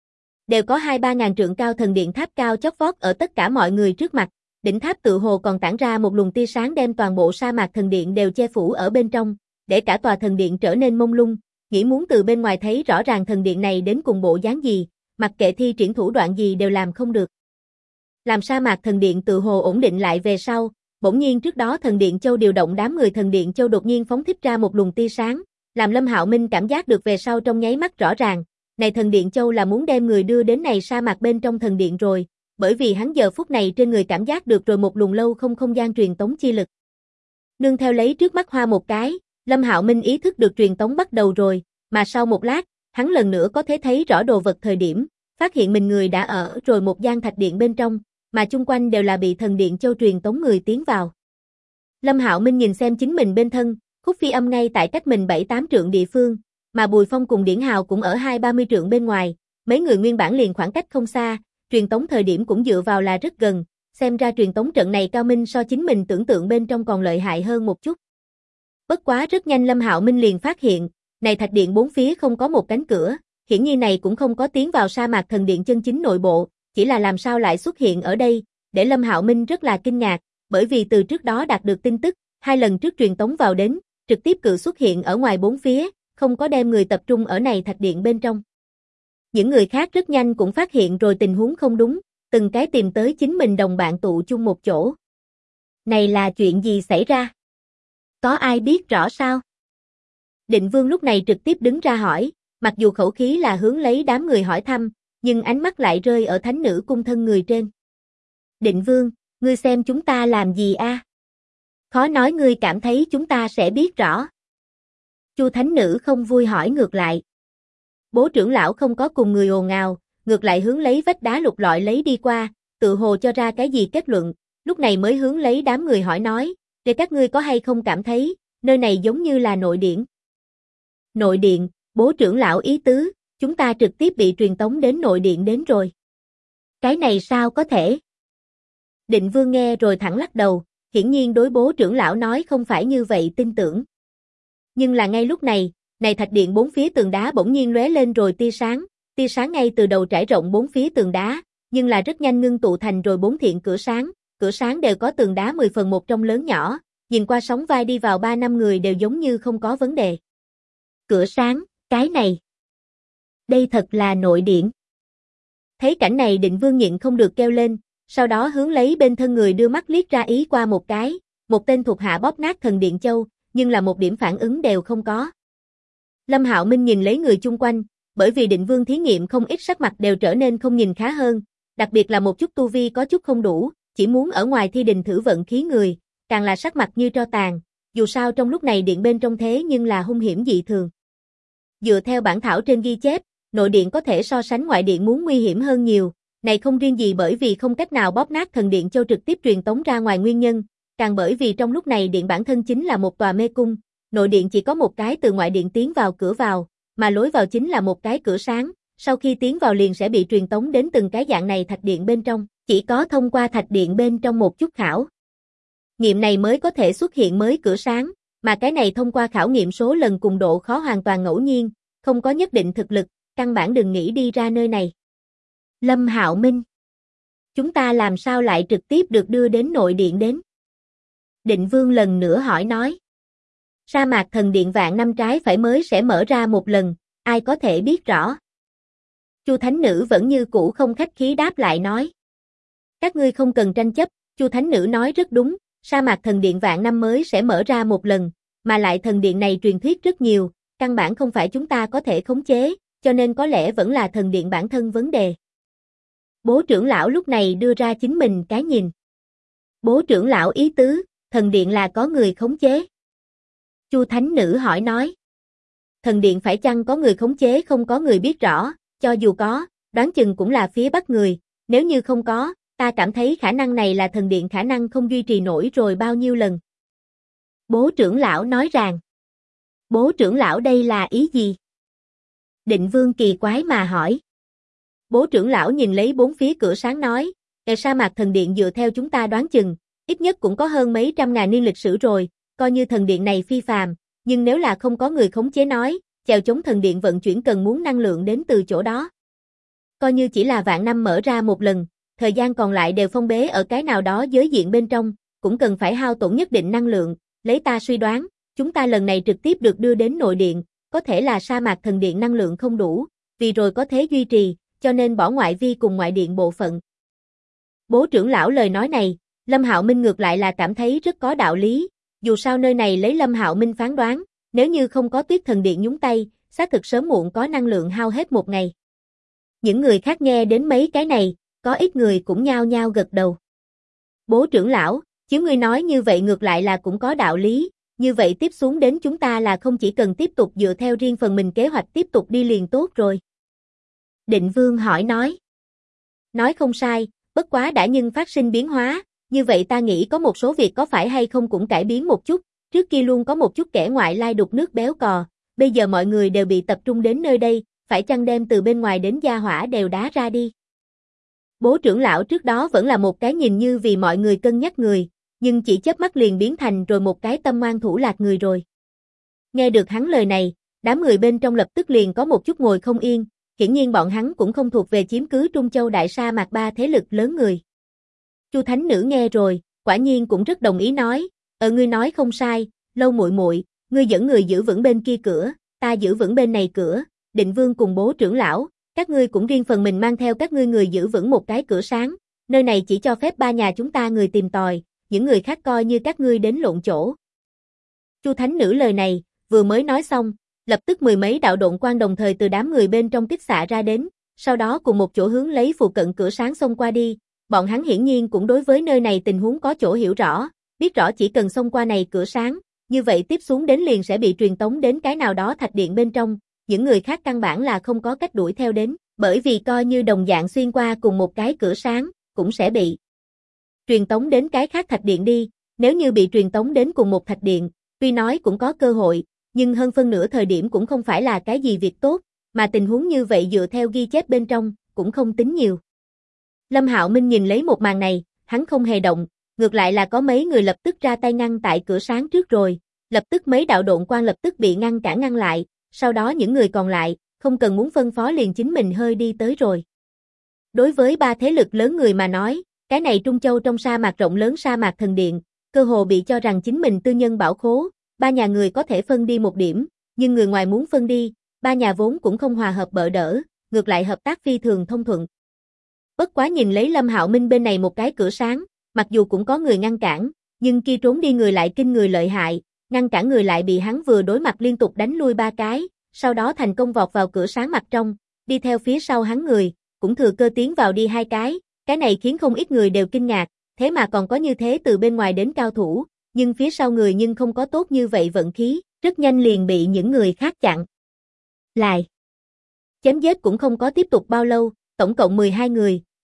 Đều có 2-3 ngàn trượng cao thần điện tháp cao chót vót ở tất cả mọi người trước mặt, đỉnh tháp tự hồ còn tản ra một luồng tia sáng đem toàn bộ sa mạc thần điện đều che phủ ở bên trong, để cả tòa thần điện trở nên mông lung, nghĩ muốn từ bên ngoài thấy rõ ràng thần điện này đến cùng bộ dáng gì, mặc kệ thi triển thủ đoạn gì đều làm không được. Làm sa mạc thần điện tự hồ ổn định lại về sau, bỗng nhiên trước đó thần điện châu điều động đám người thần điện châu đột nhiên phóng thích ra một luồng tia sáng, làm Lâm Hạo Minh cảm giác được về sau trong nháy mắt rõ ràng, này thần điện châu là muốn đem người đưa đến này sa mạc bên trong thần điện rồi, bởi vì hắn giờ phút này trên người cảm giác được rồi một luồng lâu không gian truyền tống chi lực. Nương theo lấy trước mắt hoa một cái, Lâm Hạo Minh ý thức được truyền tống bắt đầu rồi, mà sau một lát, hắn lần nữa có thể thấy rõ đồ vật thời điểm, phát hiện mình người đã ở rồi một gian thạch điện bên trong, mà chung quanh đều là bị thần điện châu truyền tống người tiến vào. Lâm Hạo Minh nhìn xem chính mình bên thân, Khúc Phi Âm ngay tại cách mình 7-8 trượng địa phương, mà Bùi Phong cùng Điển Hào cũng ở 20-30 trượng bên ngoài, mấy người nguyên bản liền khoảng cách không xa, truyền tống thời điểm cũng dựa vào là rất gần, xem ra truyền tống trận này cao minh so chính mình tưởng tượng bên trong còn lợi hại hơn một chút. Bất quá rất nhanh Lâm Hạo Minh liền phát hiện, này thạch điện bốn phía không có một cánh cửa, hiển nhiên này cũng không có tiến vào sa mạc thần điện chân chính nội bộ, chỉ là làm sao lại xuất hiện ở đây, để Lâm Hạo Minh rất là kinh ngạc, bởi vì từ trước đó đạt được tin tức, 2 lần trước truyền tống vào đến, trực tiếp cự xuất hiện ở ngoài bốn phía, không có đem người tập trung ở này thạch điện bên trong. Những người khác rất nhanh cũng phát hiện rồi tình huống không đúng, từng cái tìm tới chính mình đồng bạn tụ chung một chỗ. Này là chuyện gì xảy ra? Có ai biết rõ sao? Định Vương lúc này trực tiếp đứng ra hỏi, mặc dù khẩu khí là hướng lấy đám người hỏi thăm, nhưng ánh mắt lại rơi ở thánh nữ cung thân người trên. Định Vương, ngươi xem chúng ta làm gì a? Khó nói ngươi cảm thấy chúng ta sẽ biết rõ. Chu thánh nữ không vui hỏi ngược lại. Bố trưởng lão không có cùng người ồn ào, ngược lại hướng lấy vách đá lục lọi lấy đi qua, tự hồ cho ra cái gì kết luận, lúc này mới hướng lấy đám người hỏi nói, để các ngươi có hay không cảm thấy, nơi này giống như là nội điện. Nội điện, bố trưởng lão ý tứ, chúng ta trực tiếp bị truyền tống đến nội điện đến rồi. Cái này sao có thể? Định Vương nghe rồi thẳng lắc đầu, hiển nhiên đối bố trưởng lão nói không phải như vậy tin tưởng. Nhưng là ngay lúc này, này thạch điện bốn phía tường đá bỗng nhiên lóe lên rồi tia sáng ngay từ đầu trải rộng bốn phía tường đá, nhưng là rất nhanh ngưng tụ thành rồi 4 thiện cửa sáng đều có tường đá 10/1 trong lớn nhỏ, nhìn qua sóng vai đi vào 3-5 người đều giống như không có vấn đề. Cửa sáng, cái này. Đây thật là nội điện. Thấy cảnh này Định Vương nhịn không được kêu lên, sau đó hướng lấy bên thân người đưa mắt liếc ra ý qua một cái, một tên thuộc hạ bóp nát thần điện châu, nhưng là một điểm phản ứng đều không có. Lâm Hạo Minh nhìn lấy người chung quanh, bởi vì Định Vương thí nghiệm không ít sắc mặt đều trở nên không nhìn khá hơn, đặc biệt là một chút tu vi có chút không đủ, chỉ muốn ở ngoài thi đình thử vận khí người, càng là sắc mặt như tro tàn, dù sao trong lúc này điện bên trong thế nhưng là hung hiểm dị thường. Dựa theo bản thảo trên ghi chép, nội điện có thể so sánh ngoại điện muốn nguy hiểm hơn nhiều, Này không riêng gì bởi vì không cách nào bóp nát thần điện châu trực tiếp truyền tống ra ngoài nguyên nhân, càng bởi vì trong lúc này điện bản thân chính là một tòa mê cung, nội điện chỉ có một cái từ ngoại điện tiến vào cửa vào, mà lối vào chính là một cái cửa sáng, sau khi tiến vào liền sẽ bị truyền tống đến từng cái dạng này thạch điện bên trong, chỉ có thông qua thạch điện bên trong một chút khảo nghiệm này mới có thể xuất hiện mới cửa sáng, mà cái này thông qua khảo nghiệm số lần cùng độ khó hoàn toàn ngẫu nhiên, không có nhất định thực lực, căn bản đừng nghĩ đi ra nơi này. Lâm Hạo Minh, chúng ta làm sao lại trực tiếp được đưa đến nội điện đến? Định Vương lần nữa hỏi nói. Sa mạc thần điện vạn năm trái phải mới sẽ mở ra một lần, ai có thể biết rõ? Chu Thánh Nữ vẫn như cũ không khách khí đáp lại nói. Các ngươi không cần tranh chấp, Chu Thánh Nữ nói rất đúng, sa mạc thần điện vạn năm mới sẽ mở ra một lần, mà lại thần điện này truyền thuyết rất nhiều, căn bản không phải chúng ta có thể khống chế, cho nên có lẽ vẫn là thần điện bản thân vấn đề. Bố trưởng lão lúc này đưa ra chính mình cái nhìn. Bố trưởng lão ý tứ, thần điện là có người khống chế. Chu Thánh Nữ hỏi nói. Thần điện phải chăng có người khống chế không có người biết rõ, cho dù có, đoán chừng cũng là phía Bắc người, nếu như không có, ta cảm thấy khả năng này là thần điện khả năng không duy trì nổi rồi bao nhiêu lần. Bố trưởng lão nói rằng. Bố trưởng lão đây là ý gì? Định Vương kỳ quái mà hỏi. Bố trưởng lão nhìn lấy bốn phía cửa sáng nói, sa mạc thần điện dựa theo chúng ta đoán chừng, ít nhất cũng có hơn mấy trăm ngàn niên lịch sử rồi, coi như thần điện này phi phàm, nhưng nếu là không có người khống chế nói, chèo chống thần điện vận chuyển cần muốn năng lượng đến từ chỗ đó. Coi như chỉ là vạn năm mở ra một lần, thời gian còn lại đều phong bế ở cái nào đó giới diện bên trong, cũng cần phải hao tổn nhất định năng lượng, lấy ta suy đoán, chúng ta lần này trực tiếp được đưa đến nội điện, có thể là sa mạc thần điện năng lượng không đủ, vì rồi có thế duy trì, cho nên bỏ ngoại vi cùng ngoại điện bộ phận. Bố trưởng lão lời nói này, Lâm Hạo Minh ngược lại là cảm thấy rất có đạo lý, dù sao nơi này lấy Lâm Hạo Minh phán đoán, nếu như không có Tuyết Thần Điện nhúng tay, xác thực sớm muộn có năng lượng hao hết một ngày. Những người khác nghe đến mấy cái này, có ít người cũng nhao nhao gật đầu. Bố trưởng lão, chiếu ngươi nói như vậy ngược lại là cũng có đạo lý, như vậy tiếp xuống đến chúng ta là không chỉ cần tiếp tục dựa theo riêng phần mình kế hoạch tiếp tục đi liền tốt rồi. Định Vương hỏi nói. Nói không sai, bất quá đã nhưng phát sinh biến hóa, như vậy ta nghĩ có một số việc có phải hay không cũng cải biến một chút, trước kia luôn có một chút kẻ ngoại lai đục nước béo cò, bây giờ mọi người đều bị tập trung đến nơi đây, phải chăng đem từ bên ngoài đến gia hỏa đều đá ra đi. Bố trưởng lão trước đó vẫn là một cái nhìn như vì mọi người cân nhắc người, nhưng chỉ chớp mắt liền biến thành rồi một cái tâm ngoan thủ lạc người rồi. Nghe được hắn lời này, đám người bên trong lập tức liền có một chút ngồi không yên, hiển nhiên bọn hắn cũng không thuộc về chiếm cứ Trung Châu Đại Sa mạc ba thế lực lớn người. Chu Thánh Nữ nghe rồi, quả nhiên cũng rất đồng ý nói, ngươi nói không sai, Lâu muội muội, ngươi dẫn người giữ vững bên kia cửa, ta giữ vững bên này cửa, Định Vương cùng bố trưởng lão, các ngươi cũng riêng phần mình mang theo các ngươi người giữ vững một cái cửa sáng, nơi này chỉ cho phép ba nhà chúng ta người tìm tòi, những người khác coi như các ngươi đến lộn chỗ. Chu Thánh Nữ lời này, vừa mới nói xong, lập tức mười mấy đạo độn quang đồng thời từ đám người bên trong kích xạ ra đến, sau đó cùng một chỗ hướng lấy phụ cận cửa sáng xông qua đi, bọn hắn hiển nhiên cũng đối với nơi này tình huống có chỗ hiểu rõ, biết rõ chỉ cần xông qua này cửa sáng, như vậy tiếp xuống đến liền sẽ bị truyền tống đến cái nào đó thạch điện bên trong, những người khác căn bản là không có cách đuổi theo đến, bởi vì coi như đồng dạng xuyên qua cùng một cái cửa sáng, cũng sẽ bị truyền tống đến cái khác thạch điện đi, nếu như bị truyền tống đến cùng một thạch điện, tuy nói cũng có cơ hội, nhưng hơn phân nửa thời điểm cũng không phải là cái gì việc tốt, mà tình huống như vậy dựa theo ghi chép bên trong, cũng không tính nhiều. Lâm Hạo Minh nhìn lấy một màn này, hắn không hề động, ngược lại là có mấy người lập tức ra tay ngăn tại cửa sáng trước rồi, lập tức mấy đạo độn quang lập tức bị ngăn lại, sau đó những người còn lại, không cần muốn phân phó liền chính mình hơi đi tới rồi. Đối với ba thế lực lớn người mà nói, cái này Trung Châu trong sa mạc rộng lớn sa mạc thần điện, cơ hồ bị cho rằng chính mình tư nhân bảo khố, ba nhà người có thể phân đi một điểm, nhưng người ngoài muốn phân đi, ba nhà vốn cũng không hòa hợp bợ đỡ, ngược lại hợp tác phi thường thông thuận. Bất quá nhìn lấy Lâm Hạo Minh bên này một cái cửa sáng, mặc dù cũng có người ngăn cản, nhưng kia trốn đi người lại kinh người lợi hại, ngăn cản người lại bị hắn vừa đối mặt liên tục đánh lui ba cái, sau đó thành công vọt vào cửa sáng mặt trong, đi theo phía sau hắn người, cũng thừa cơ tiến vào đi hai cái này khiến không ít người đều kinh ngạc, thế mà còn có như thế từ bên ngoài đến cao thủ, nhưng phía sau người nhưng không có tốt như vậy vận khí, rất nhanh liền bị những người khác chặn lại. Chém giết cũng không có tiếp tục bao lâu, tổng cộng 12 người,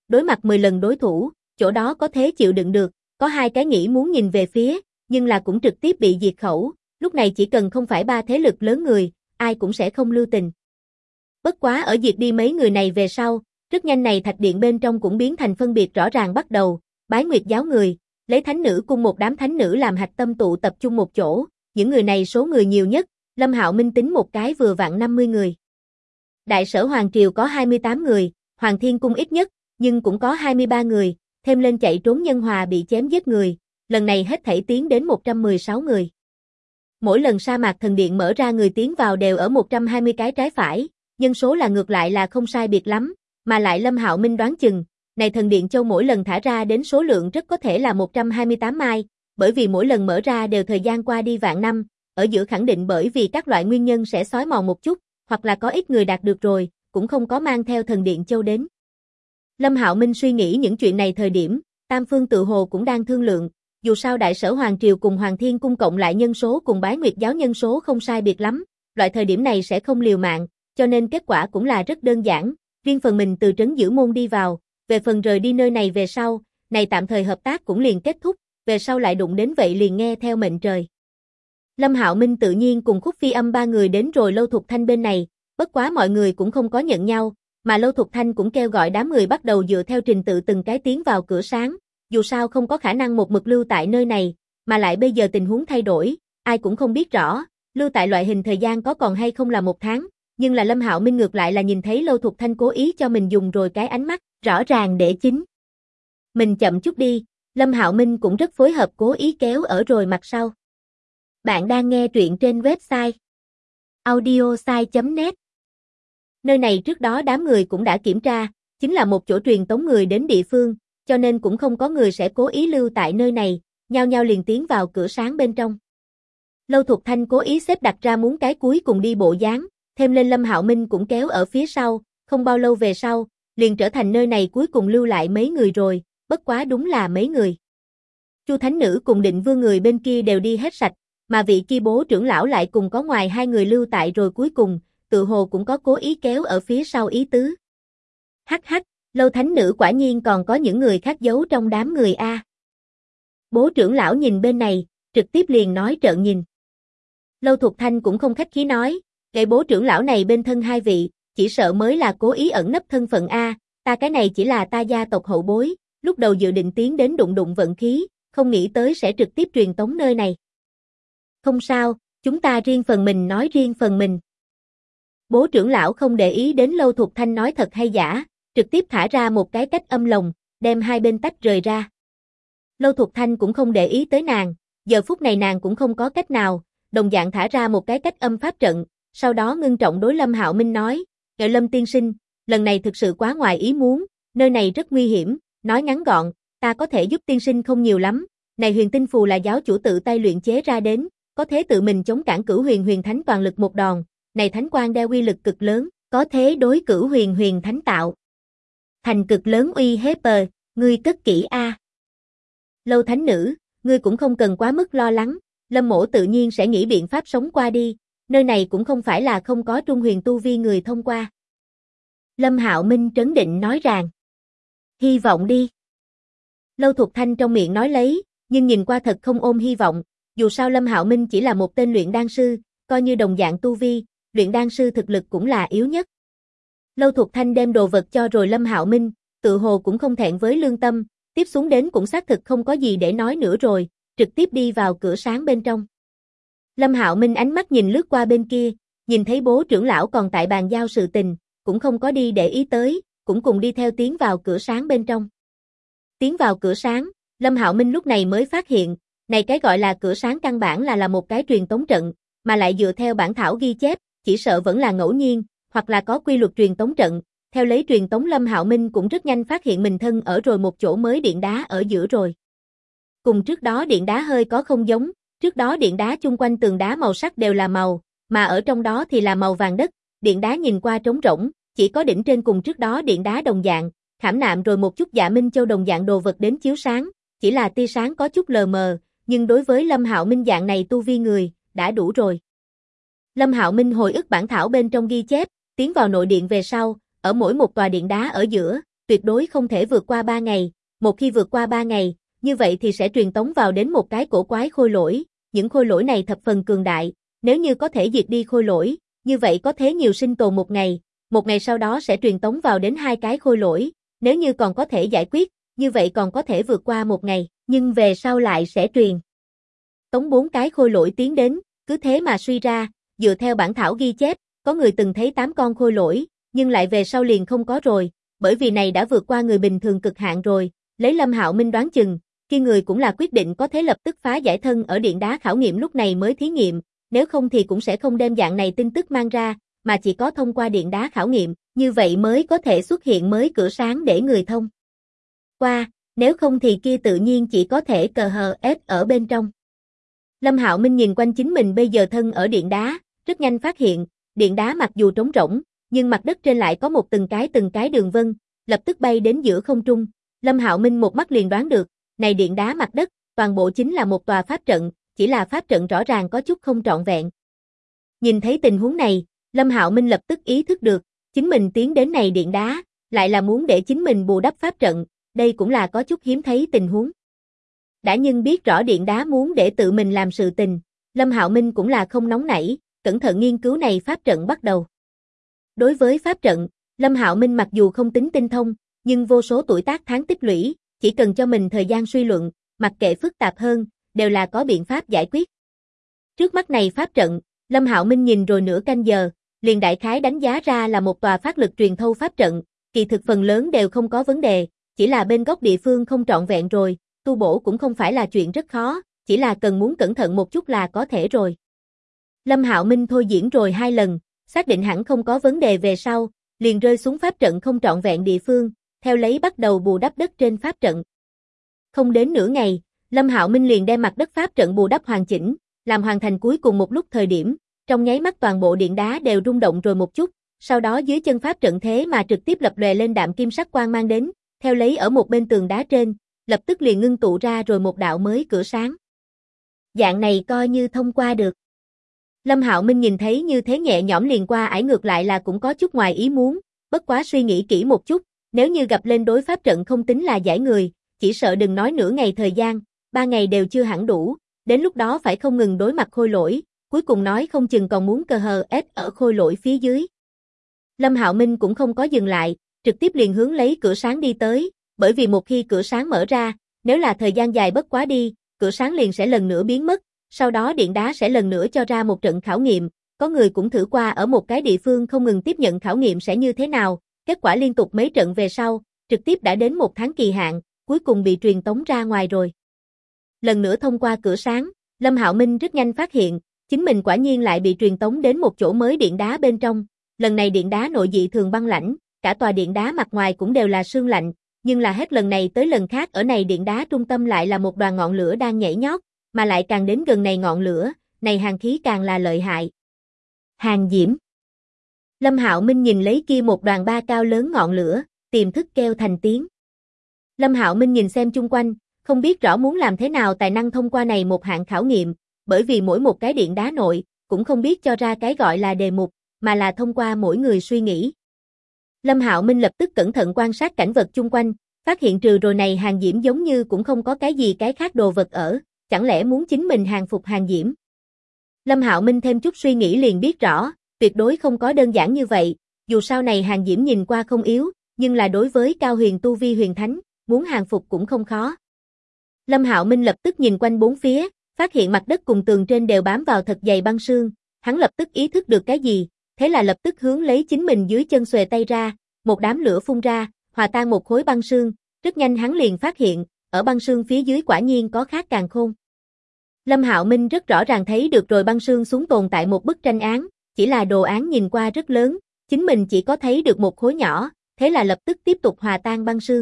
đối mặt 10 lần đối thủ, chỗ đó có thế chịu đựng được, có hai cái nghĩ muốn nhìn về phía, nhưng là cũng trực tiếp bị diệt khẩu, lúc này chỉ cần không phải ba thế lực lớn người, ai cũng sẽ không lưu tình. Bất quá ở diệt đi mấy người này về sau, rất nhanh này thạch điện bên trong cũng biến thành phân biệt rõ ràng bắt đầu, Bái Nguyệt giáo người, lấy thánh nữ cung một đám thánh nữ làm hạch tâm tụ tập trung một chỗ, những người này số người nhiều nhất, Lâm Hạo Minh tính một cái vừa vặn 50 người. Đại sở Hoàng Triều có 28 người, Hoàng Thiên Cung ít nhất, nhưng cũng có 23 người, thêm lên chạy trốn nhân hòa bị chém giết người, lần này hết thảy tiến đến 116 người. Mỗi lần sa mạc thần điện mở ra người tiến vào đều ở 120 cái trái phải, nhân số là ngược lại là không sai biệt lắm, mà lại Lâm Hạo Minh đoán chừng, này thần điện châu mỗi lần thả ra đến số lượng rất có thể là 128 mai, bởi vì mỗi lần mở ra đều thời gian qua đi vạn năm, ở giữa khẳng định bởi vì các loại nguyên nhân sẽ xói mòn một chút, hoặc là có ít người đạt được rồi, cũng không có mang theo thần điện châu đến. Lâm Hạo Minh suy nghĩ những chuyện này thời điểm, Tam Phương tự hồ cũng đang thương lượng, dù sao Đại sở Hoàng Triều cùng Hoàng Thiên Cung cộng lại nhân số cùng Bái Nguyệt giáo nhân số không sai biệt lắm, loại thời điểm này sẽ không liều mạng, cho nên kết quả cũng là rất đơn giản, riêng phần mình từ trấn giữ môn đi vào, về phần rời đi nơi này về sau, này tạm thời hợp tác cũng liền kết thúc, về sau lại đụng đến vậy liền nghe theo mệnh trời. Lâm Hạo Minh tự nhiên cùng Khúc Phi Âm ba người đến rồi Lâu Thục Thanh bên này, bất quá mọi người cũng không có nhận nhau, mà Lâu Thục Thanh cũng kêu gọi đám người bắt đầu dựa theo trình tự từng cái tiến vào cửa sáng, dù sao không có khả năng một mực lưu tại nơi này, mà lại bây giờ tình huống thay đổi, ai cũng không biết rõ, lưu tại loại hình thời gian có còn hay không là 1 tháng, nhưng là Lâm Hạo Minh ngược lại là nhìn thấy Lâu Thục Thanh cố ý cho mình dùng rồi cái ánh mắt, rõ ràng để chính. Mình chậm chút đi, Lâm Hạo Minh cũng rất phối hợp cố ý kéo ở rồi mặt sau. Bạn đang nghe truyện trên website audiosai.net. Nơi này trước đó đám người cũng đã kiểm tra, chính là một chỗ truyền tống người đến địa phương, cho nên cũng không có người sẽ cố ý lưu tại nơi này, nhao nhao liền tiến vào cửa sáng bên trong. Lâu Thục Thanh cố ý xếp đặt ra muốn cái cuối cùng đi bộ dáng, thêm lên Lâm Hạo Minh cũng kéo ở phía sau, không bao lâu về sau, liền trở thành nơi này cuối cùng lưu lại mấy người rồi, bất quá đúng là mấy người. Chu Thánh Nữ cùng Định Vương người bên kia đều đi hết sạch, mà vị kia bố trưởng lão lại cùng có ngoài hai người lưu tại rồi cuối cùng, tự hồ cũng có cố ý kéo ở phía sau ý tứ. Hắc hắc, Lâu Thánh Nữ quả nhiên còn có những người khác giấu trong đám người a. Bố trưởng lão nhìn bên này, trực tiếp liền nói trợn nhìn. Lâu Thục Thanh cũng không khách khí nói, cái bố trưởng lão này bên thân hai vị, chỉ sợ mới là cố ý ẩn nấp thân phận a, ta cái này chỉ là ta gia tộc hậu bối, lúc đầu dự định tiến đến đụng đụng vận khí, không nghĩ tới sẽ trực tiếp truyền tống nơi này. Không sao, chúng ta riêng phần mình nói riêng phần mình. Bố trưởng lão không để ý đến Lâu Thục Thanh nói thật hay giả, trực tiếp thả ra một cái cách âm lồng, đem hai bên tách rời ra. Lâu Thục Thanh cũng không để ý tới nàng, giờ phút này nàng cũng không có cách nào, đồng dạng thả ra một cái cách âm pháp trận, sau đó ngưng trọng đối Lâm Hạo Minh nói, "Ngợi Lâm tiên sinh, lần này thực sự quá ngoài ý muốn, nơi này rất nguy hiểm, nói ngắn gọn, ta có thể giúp tiên sinh không nhiều lắm, này huyền tinh phù là giáo chủ tự tay luyện chế ra đến, có thể tự mình chống cản Cửu Huyền Huyền Thánh toàn lực một đòn, này thánh quang đeo uy lực cực lớn, có thế đối Cửu Huyền Huyền Thánh tạo thành cực lớn uy hiếp, ngươi cất kỹ a." Lâu Thánh Nữ, ngươi cũng không cần quá mức lo lắng, Lâm mỗ tự nhiên sẽ nghĩ biện pháp sống qua đi, nơi này cũng không phải là không có trung huyền tu vi người thông qua. Lâm Hạo Minh trấn định nói rằng, hy vọng đi. Lâu Thục Thanh trong miệng nói lấy, nhưng nhìn qua thật không ôm hy vọng, dù sao Lâm Hạo Minh chỉ là một tên luyện đan sư, coi như đồng dạng tu vi, luyện đan sư thực lực cũng là yếu nhất. Lâu Thục Thanh đem đồ vật cho rồi Lâm Hạo Minh, tự hồ cũng không thẹn với lương tâm, tiếp xuống đến cũng xác thực không có gì để nói nữa rồi, trực tiếp đi vào cửa sáng bên trong. Lâm Hạo Minh ánh mắt nhìn lướt qua bên kia, nhìn thấy bố trưởng lão còn tại bàn giao sự tình, cũng không có đi để ý tới, cũng cùng đi theo tiến vào cửa sáng bên trong. Tiến vào cửa sáng, Lâm Hạo Minh lúc này mới phát hiện, này cái gọi là cửa sáng căn bản là một cái truyền tống trận, mà lại dựa theo bản thảo ghi chép, chỉ sợ vẫn là ngẫu nhiên, hoặc là có quy luật truyền tống trận. Theo lấy truyền tống Lâm Hạo Minh cũng rất nhanh phát hiện mình thân ở rồi một chỗ mới điện đá ở giữa rồi. Cùng trước đó điện đá hơi có không giống, trước đó điện đá chung quanh tường đá màu sắc đều là màu, mà ở trong đó thì là màu vàng đất, điện đá nhìn qua trống rỗng, chỉ có đỉnh trên cùng trước đó điện đá đồng dạng, khảm nạm rồi một chút Dạ Minh Châu đồng dạng đồ vật đến chiếu sáng, chỉ là tia sáng có chút lờ mờ, nhưng đối với Lâm Hạo Minh dạng này tu vi người, đã đủ rồi. Lâm Hạo Minh hồi ức bản thảo bên trong ghi chép, tiến vào nội điện về sau, ở mỗi một tòa điện đá ở giữa, tuyệt đối không thể vượt qua 3 ngày, một khi vượt qua 3 ngày, như vậy thì sẽ truyền tống vào đến một cái cổ quái khôi lỗi, những khôi lỗi này thập phần cường đại, nếu như có thể diệt đi khôi lỗi, như vậy có thế nhiều sinh tồn một ngày sau đó sẽ truyền tống vào đến 2 cái khôi lỗi, nếu như còn có thể giải quyết, như vậy còn có thể vượt qua 1 ngày, nhưng về sau lại sẽ truyền tống 4 cái khôi lỗi tiến đến, cứ thế mà suy ra, dựa theo bản thảo ghi chép, có người từng thấy 8 con khôi lỗi, nhưng lại về sau liền không có rồi, bởi vì này đã vượt qua người bình thường cực hạn rồi, lấy Lâm Hạo Minh đoán chừng, khi người cũng là quyết định có thế lập tức phá giải thân ở điện đá khảo nghiệm lúc này mới thí nghiệm, nếu không thì cũng sẽ không đem dạng này tin tức mang ra, mà chỉ có thông qua điện đá khảo nghiệm, như vậy mới có thể xuất hiện mới cửa sáng để người thông qua, nếu không thì kia tự nhiên chỉ có thể cờ hờ ép ở bên trong. Lâm Hạo Minh nhìn quanh chính mình bây giờ thân ở điện đá, rất nhanh phát hiện, điện đá mặc dù trống rỗng, nhưng mặt đất trên lại có một từng cái đường vân, lập tức bay đến giữa không trung. Lâm Hạo Minh một mắt liền đoán được, này điện đá mặt đất, toàn bộ chính là một tòa pháp trận, chỉ là pháp trận rõ ràng có chút không trọn vẹn. Nhìn thấy tình huống này, Lâm Hạo Minh lập tức ý thức được, chính mình tiến đến này điện đá, lại là muốn để chính mình bù đắp pháp trận, đây cũng là có chút hiếm thấy tình huống. Đã nhưng biết rõ điện đá muốn để tự mình làm sự tình, Lâm Hạo Minh cũng là không nóng nảy, cẩn thận nghiên cứu này pháp trận bắt đầu. Đối với pháp trận, Lâm Hạo Minh mặc dù không tính tinh thông, nhưng vô số tuổi tác tháng tích lũy, chỉ cần cho mình thời gian suy luận, mặc kệ phức tạp hơn, đều là có biện pháp giải quyết. Trước mắt này pháp trận, Lâm Hạo Minh nhìn rồi nửa canh giờ, liền đại khái đánh giá ra là một tòa phát lực truyền thâu pháp trận, kỳ thực phần lớn đều không có vấn đề, chỉ là bên góc địa phương không trọn vẹn rồi, tu bổ cũng không phải là chuyện rất khó, chỉ là cần muốn cẩn thận một chút là có thể rồi. Lâm Hạo Minh thôi diễn rồi 2 lần, xác định hẳn không có vấn đề về sau, liền rơi xuống pháp trận không trọn vẹn địa phương, theo lấy bắt đầu bù đắp đất trên pháp trận. Không đến nửa ngày, Lâm Hạo Minh liền đem mặt đất pháp trận bù đắp hoàn chỉnh, làm hoàn thành cuối cùng một lúc thời điểm, trong nháy mắt toàn bộ điện đá đều rung động rồi một chút, sau đó dưới chân pháp trận thế mà trực tiếp lập lòe lên đạm kim sắc quang mang đến, theo lấy ở một bên tường đá trên, lập tức liền ngưng tụ ra rồi một đạo mới cửa sáng. Dạng này coi như thông qua được. Lâm Hạo Minh nhìn thấy như thế nhẹ nhõm liền qua ải ngược lại là cũng có chút ngoài ý muốn, bất quá suy nghĩ kỹ một chút, nếu như gặp lên đối pháp trận không tính là giải người, chỉ sợ đừng nói nửa ngày thời gian, 3 ngày đều chưa hẳn đủ, đến lúc đó phải không ngừng đối mặt khôi lỗi, cuối cùng nói không chừng còn muốn cờ hờ ép ở khôi lỗi phía dưới. Lâm Hạo Minh cũng không có dừng lại, trực tiếp liền hướng lấy cửa sáng đi tới, bởi vì một khi cửa sáng mở ra, nếu là thời gian dài bất quá đi, cửa sáng liền sẽ lần nữa biến mất, sau đó điện đá sẽ lần nữa cho ra một trận khảo nghiệm, có người cũng thử qua ở một cái địa phương không ngừng tiếp nhận khảo nghiệm sẽ như thế nào, kết quả liên tục mấy trận về sau, trực tiếp đã đến 1 tháng kỳ hạn, cuối cùng bị truyền tống ra ngoài rồi. Lần nữa thông qua cửa sáng, Lâm Hạo Minh rất nhanh phát hiện, chính mình quả nhiên lại bị truyền tống đến một chỗ mới điện đá bên trong, lần này điện đá nội dị thường băng lãnh, cả tòa điện đá mặt ngoài cũng đều là sương lạnh, nhưng là hết lần này tới lần khác ở này điện đá trung tâm lại là một đoàn ngọn lửa đang nhảy nhót, mà lại càng đến gần này ngọn lửa, này hàn khí càng là lợi hại. Hàn diễm. Lâm Hạo Minh nhìn lấy kia một đoàn ba cao lớn ngọn lửa, tiềm thức kêu thành tiếng. Lâm Hạo Minh nhìn xem chung quanh, không biết rõ muốn làm thế nào tài năng thông qua này một hạng khảo nghiệm, bởi vì mỗi một cái điện đá nội, cũng không biết cho ra cái gọi là đề mục, mà là thông qua mỗi người suy nghĩ. Lâm Hạo Minh lập tức cẩn thận quan sát cảnh vật chung quanh, phát hiện trừ rồi này hàn diễm giống như cũng không có cái gì cái khác đồ vật ở, chẳng lẽ muốn chính mình hàng phục hàn diễm. Lâm Hạo Minh thêm chút suy nghĩ liền biết rõ, tuyệt đối không có đơn giản như vậy, dù sao này hàn diễm nhìn qua không yếu, nhưng là đối với cao huyền tu vi huyền thánh, muốn hàng phục cũng không khó. Lâm Hạo Minh lập tức nhìn quanh bốn phía, phát hiện mặt đất cùng tường trên đều bám vào thật dày băng sương, hắn lập tức ý thức được cái gì, thế là lập tức hướng lấy chính mình dưới chân xuề tay ra, một đám lửa phun ra, hòa tan một khối băng sương, rất nhanh hắn liền phát hiện, ở băng sương phía dưới quả nhiên có khác càn khôn. Lâm Hạo Minh rất rõ ràng thấy được rồi băng sương xuống tồn tại một bức tranh án, chỉ là đồ án nhìn qua rất lớn, chính mình chỉ có thấy được một khối nhỏ, thế là lập tức tiếp tục hòa tan băng sương.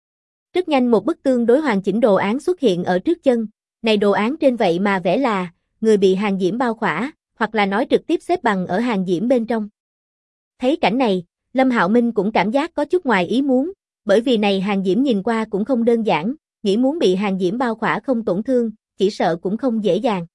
Rất nhanh một bức tương đối hoàn chỉnh đồ án xuất hiện ở trước chân, này đồ án trên vậy mà vẽ là, người bị hàn diễm bao khỏa, hoặc là nói trực tiếp xếp bằng ở hàn diễm bên trong. Thấy cảnh này, Lâm Hạo Minh cũng cảm giác có chút ngoài ý muốn, bởi vì này hàn diễm nhìn qua cũng không đơn giản, nghĩ muốn bị hàn diễm bao khỏa không tổn thương, chỉ sợ cũng không dễ dàng.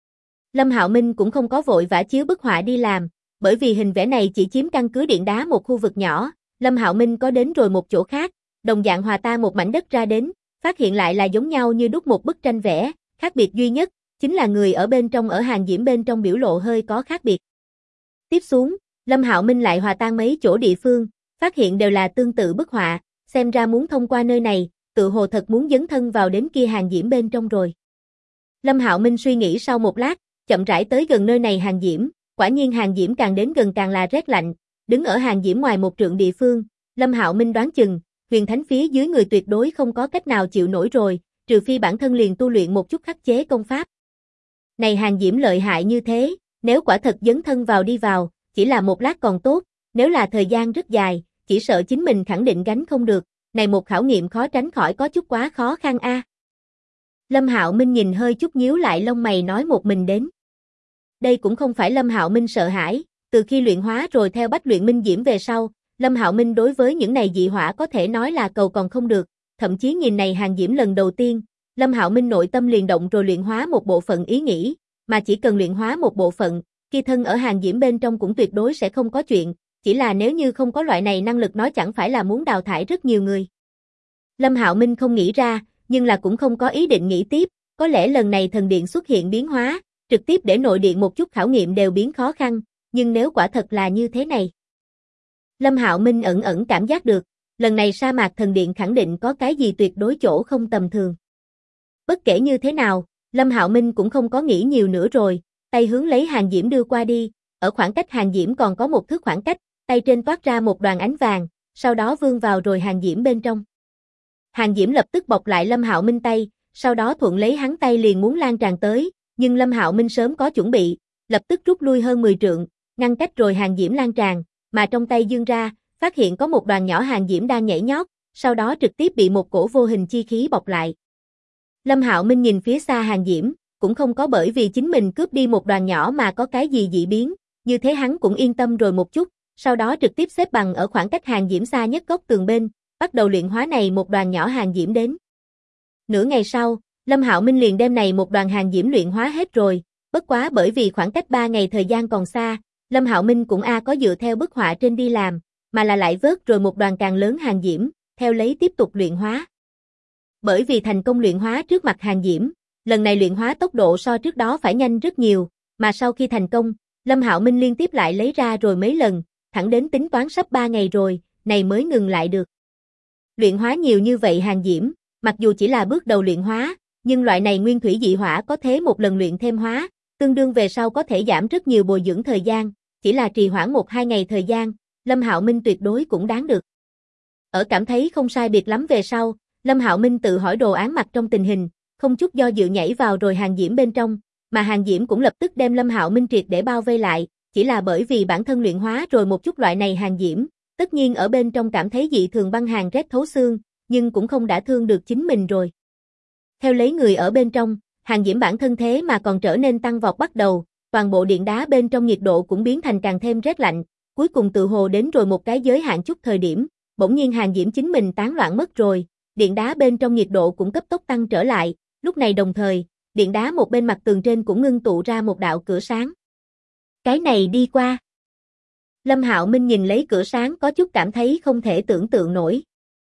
Lâm Hạo Minh cũng không có vội vã chiếu bức họa đi làm, bởi vì hình vẽ này chỉ chiếm căn cứ điện đá một khu vực nhỏ, Lâm Hạo Minh có đến rồi một chỗ khác, đồng dạng hòa tan một mảnh đất ra đến, phát hiện lại là giống nhau như đúc một bức tranh vẽ, khác biệt duy nhất, chính là người ở bên trong ở hàng diễm bên trong biểu lộ hơi có khác biệt. Tiếp xuống, Lâm Hạo Minh lại hòa tan mấy chỗ địa phương, phát hiện đều là tương tự bức họa, xem ra muốn thông qua nơi này, tự hồ thật muốn dấn thân vào đến kia hàng diễm bên trong rồi. Lâm Hạo Minh suy nghĩ sau một lát, chậm rãi tới gần nơi này hàng diễm, quả nhiên hàng diễm càng đến gần càng là rét lạnh, đứng ở hàng diễm ngoài một trượng địa phương, Lâm Hạo Minh đoán chừng, huyền thánh phía dưới người tuyệt đối không có cách nào chịu nổi rồi, trừ phi bản thân liền tu luyện một chút khắc chế công pháp. Này hàng diễm lợi hại như thế, nếu quả thật dấn thân vào đi vào, chỉ là một lát còn tốt, nếu là thời gian rất dài, chỉ sợ chính mình khẳng định gánh không được, này một khảo nghiệm khó tránh khỏi có chút quá khó khăn a. Lâm Hạo Minh nhìn hơi chút nhíu lại lông mày nói một mình đến. Đây cũng không phải Lâm Hạo Minh sợ hãi, từ khi luyện hóa rồi theo bách luyện minh diễm về sau, Lâm Hạo Minh đối với những này dị hỏa có thể nói là cầu còn không được, thậm chí nhìn này hàng diễm lần đầu tiên, Lâm Hạo Minh nội tâm liền động rồi luyện hóa một bộ phận ý nghĩ, mà chỉ cần luyện hóa một bộ phận, kia thân ở hàng diễm bên trong cũng tuyệt đối sẽ không có chuyện, chỉ là nếu như không có loại này năng lực nói chẳng phải là muốn đào thải rất nhiều người. Lâm Hạo Minh không nghĩ ra, nhưng là cũng không có ý định nghĩ tiếp, có lẽ lần này thần điện xuất hiện biến hóa, trực tiếp để nội điện một chút khảo nghiệm đều biến khó khăn, nhưng nếu quả thật là như thế này. Lâm Hạo Minh ẩn ẩn cảm giác được, lần này sa mạc thần điện khẳng định có cái gì tuyệt đối chỗ không tầm thường. Bất kể như thế nào, Lâm Hạo Minh cũng không có nghĩ nhiều nữa rồi, tay hướng lấy hàng diễm đưa qua đi, ở khoảng cách hàng diễm còn có một thước khoảng cách, tay trên toát ra một đoàn ánh vàng, sau đó vươn vào rồi hàng diễm bên trong. Hàng diễm lập tức bọc lại Lâm Hạo Minh tay, sau đó thuận lấy hắn tay liền muốn lan tràn tới, nhưng Lâm Hạo Minh sớm có chuẩn bị, lập tức rút lui hơn 10 trượng, ngăn cách rồi hàng diễm lan tràn, mà trong tay dương ra, phát hiện có một đoàn nhỏ hàng diễm đang nhảy nhót, sau đó trực tiếp bị một cổ vô hình chi khí bọc lại. Lâm Hạo Minh nhìn phía xa hàng diễm, cũng không có bởi vì chính mình cướp đi một đoàn nhỏ mà có cái gì dị biến, như thế hắn cũng yên tâm rồi một chút, sau đó trực tiếp xếp bằng ở khoảng cách hàng diễm xa nhất góc tường bên, bắt đầu luyện hóa này một đoàn nhỏ hàng diễm đến. Nửa ngày sau, Lâm Hạo Minh liền đem này một đoàn hàng diễm luyện hóa hết rồi, bất quá bởi vì khoảng cách 3 ngày thời gian còn xa, Lâm Hạo Minh cũng có dựa theo bức họa trên đi làm, mà là lại vớt rồi một đoàn càng lớn hàng diễm, theo lấy tiếp tục luyện hóa. Bởi vì thành công luyện hóa trước mặt hàng diễm, lần này luyện hóa tốc độ so trước đó phải nhanh rất nhiều, mà sau khi thành công, Lâm Hạo Minh liên tiếp lại lấy ra rồi mấy lần, thẳng đến tính toán sắp 3 ngày rồi, này mới ngừng lại được. Luyện hóa nhiều như vậy hàng diễm, mặc dù chỉ là bước đầu luyện hóa, nhưng loại này nguyên thủy dị hỏa có thế một lần luyện thêm hóa, tương đương về sau có thể giảm rất nhiều bồi dưỡng thời gian, chỉ là trì hoãn 1-2 ngày thời gian, Lâm Hạo Minh tuyệt đối cũng đáng được. Ở cảm thấy không sai biệt lắm về sau, Lâm Hạo Minh tự hỏi đồ án mặt trong tình hình, không chút do dự nhảy vào rồi hàng diễm bên trong, mà hàng diễm cũng lập tức đem Lâm Hạo Minh triệt để bao vây lại, chỉ là bởi vì bản thân luyện hóa rồi một chút loại này hàng diễm, tất nhiên ở bên trong cảm thấy dị thường băng hàn rét thấu xương, nhưng cũng không đã thương được chính mình rồi. Theo lấy người ở bên trong, hàng diễm bản thân thế mà còn trở nên tăng vọt bắt đầu, toàn bộ điện đá bên trong nhiệt độ cũng biến thành càng thêm rét lạnh, cuối cùng tự hồ đến rồi một cái giới hạn chút thời điểm, bỗng nhiên hàng diễm chính mình tán loạn mất rồi, điện đá bên trong nhiệt độ cũng cấp tốc tăng trở lại, lúc này đồng thời, điện đá một bên mặt tường trên cũng ngưng tụ ra một đạo cửa sáng. Cái này đi qua. Lâm Hạo Minh nhìn lấy cửa sáng có chút cảm thấy không thể tưởng tượng nổi.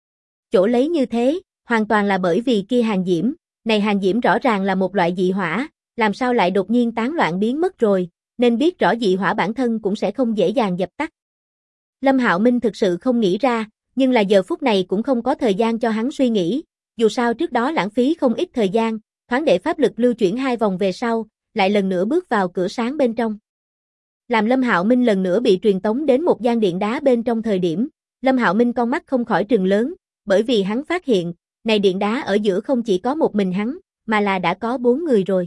Chỗ lấy như thế, hoàn toàn là bởi vì kia hàng diễm, này hàng diễm rõ ràng là một loại dị hỏa, làm sao lại đột nhiên tán loạn biến mất rồi, nên biết rõ dị hỏa bản thân cũng sẽ không dễ dàng dập tắt. Lâm Hạo Minh thực sự không nghĩ ra, nhưng là giờ phút này cũng không có thời gian cho hắn suy nghĩ, dù sao trước đó lãng phí không ít thời gian, thoáng để pháp lực lưu chuyển 2 vòng về sau, lại lần nữa bước vào cửa sáng bên trong. Làm Lâm Hạo Minh lần nữa bị truyền tống đến một gian điện đá bên trong thời điểm, Lâm Hạo Minh con mắt không khỏi trừng lớn, bởi vì hắn phát hiện, này điện đá ở giữa không chỉ có một mình hắn, mà là đã có 4 người rồi.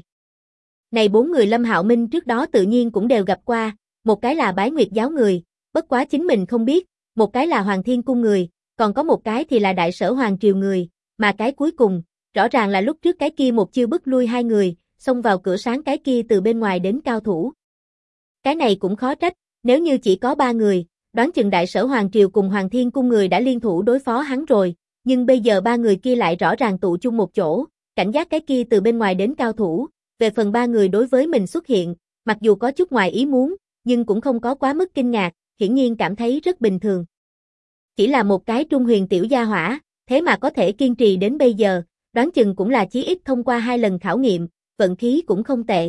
Này 4 người Lâm Hạo Minh trước đó tự nhiên cũng đều gặp qua, một cái là Bái Nguyệt giáo người, bất quá chính mình không biết, một cái là Hoàng Thiên cung người, còn có một cái thì là Đại Sở Hoàng triều người, mà cái cuối cùng, rõ ràng là lúc trước cái kia một chiêu bức lui 2 người, xông vào cửa sáng cái kia từ bên ngoài đến cao thủ. Cái này cũng khó trách, nếu như chỉ có 3 người, đoán chừng Đại Sở Hoàng triều cùng Hoàng Thiên cung người đã liên thủ đối phó hắn rồi, nhưng bây giờ 3 người kia lại rõ ràng tụ chung một chỗ, cảnh giác cái kia từ bên ngoài đến cao thủ, về phần 3 người đối với mình xuất hiện, mặc dù có chút ngoài ý muốn, nhưng cũng không có quá mức kinh ngạc, hiển nhiên cảm thấy rất bình thường. Chỉ là một cái trung huyền tiểu gia hỏa, thế mà có thể kiên trì đến bây giờ, đoán chừng cũng là chí ít thông qua 2 lần khảo nghiệm, vận khí cũng không tệ.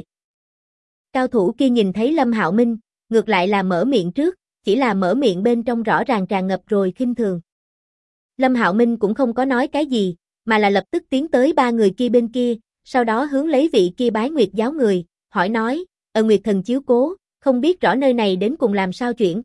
Cao thủ kia nhìn thấy Lâm Hạo Minh, ngược lại là mở miệng trước, chỉ là mở miệng bên trong rõ ràng tràn ngập rồi khinh thường. Lâm Hạo Minh cũng không có nói cái gì, mà là lập tức tiến tới 3 người kia bên kia, sau đó hướng lấy vị kia bái nguyệt giáo người, hỏi nói, Nguyệt thần chiếu cố, không biết rõ nơi này đến cùng làm sao chuyện.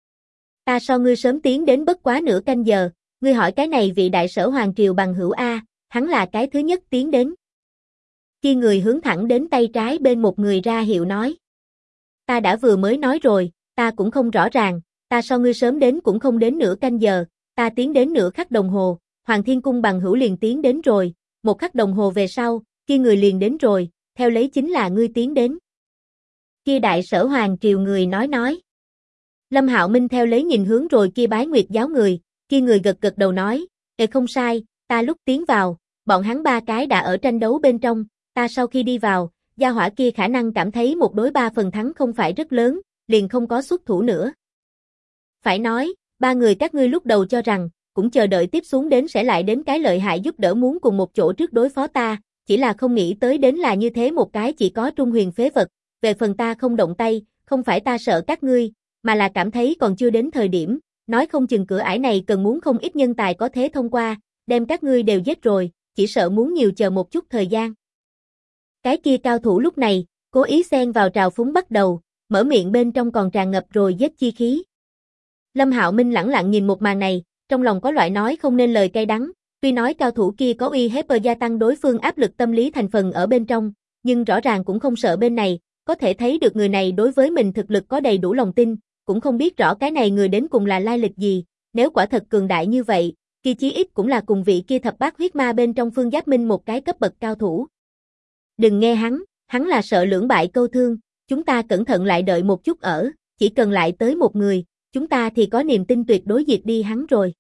Ta so ngươi sớm tiến đến bất quá nửa canh giờ, ngươi hỏi cái này vị đại sở hoàng triều bằng hữu A, hắn là cái thứ nhất tiến đến. Kia người hướng thẳng đến tay trái bên một người ra hiệu nói. Ta đã vừa mới nói rồi, ta cũng không rõ ràng, ta so ngươi sớm đến cũng không đến nửa canh giờ, ta tiến đến nửa khắc đồng hồ, Hoàng Thiên Cung bằng hữu liền tiến đến rồi, 1 khắc đồng hồ về sau, kia người liền đến rồi, theo lấy chính là ngươi tiến đến. Kia đại sở hoàng triều người nói. Lâm Hạo Minh theo lấy nhìn hướng rồi kia bái nguyệt giáo người, kia người gật gật đầu nói, không sai, ta lúc tiến vào, bọn hắn 3 cái đã ở tranh đấu bên trong, ta sau khi đi vào, gia hỏa kia khả năng cảm thấy 1 đối 3 phần thắng không phải rất lớn, liền không có xuất thủ nữa. Phải nói, 3 người các ngươi lúc đầu cho rằng, cũng chờ đợi tiếp xuống đến sẽ lại đến cái lợi hại giúp đỡ muốn cùng một chỗ trước đối phó ta, chỉ là không nghĩ tới đến là như thế một cái chỉ có trung huyền phế vật, về phần ta không động tay, không phải ta sợ các ngươi, mà là cảm thấy còn chưa đến thời điểm, nói không chừng cửa ải này cần muốn không ít nhân tài có thế thông qua, đem các ngươi đều giết rồi, chỉ sợ muốn nhiều chờ một chút thời gian. Cái kia cao thủ lúc này, cố ý xen vào trào phúng bắt đầu, mở miệng bên trong còn tràn ngập rồi giết chi khí. Lâm Hạo Minh lẳng lặng nhìn một màn này, trong lòng có loại nói không nên lời cay đắng, tuy nói cao thủ kia có uy hiếp gia tăng đối phương áp lực tâm lý thành phần ở bên trong, nhưng rõ ràng cũng không sợ bên này, có thể thấy được người này đối với mình thực lực có đầy đủ lòng tin, cũng không biết rõ cái này người đến cùng là lai lịch gì, nếu quả thật cường đại như vậy, kia chí ít cũng là cùng vị kia thập bát huyết ma bên trong Phương Giáp Minh một cái cấp bậc cao thủ. Đừng nghe hắn là sợ lưỡng bại câu thương, chúng ta cẩn thận lại đợi một chút ở, chỉ cần lại tới một người, chúng ta thì có niềm tin tuyệt đối diệt đi hắn rồi.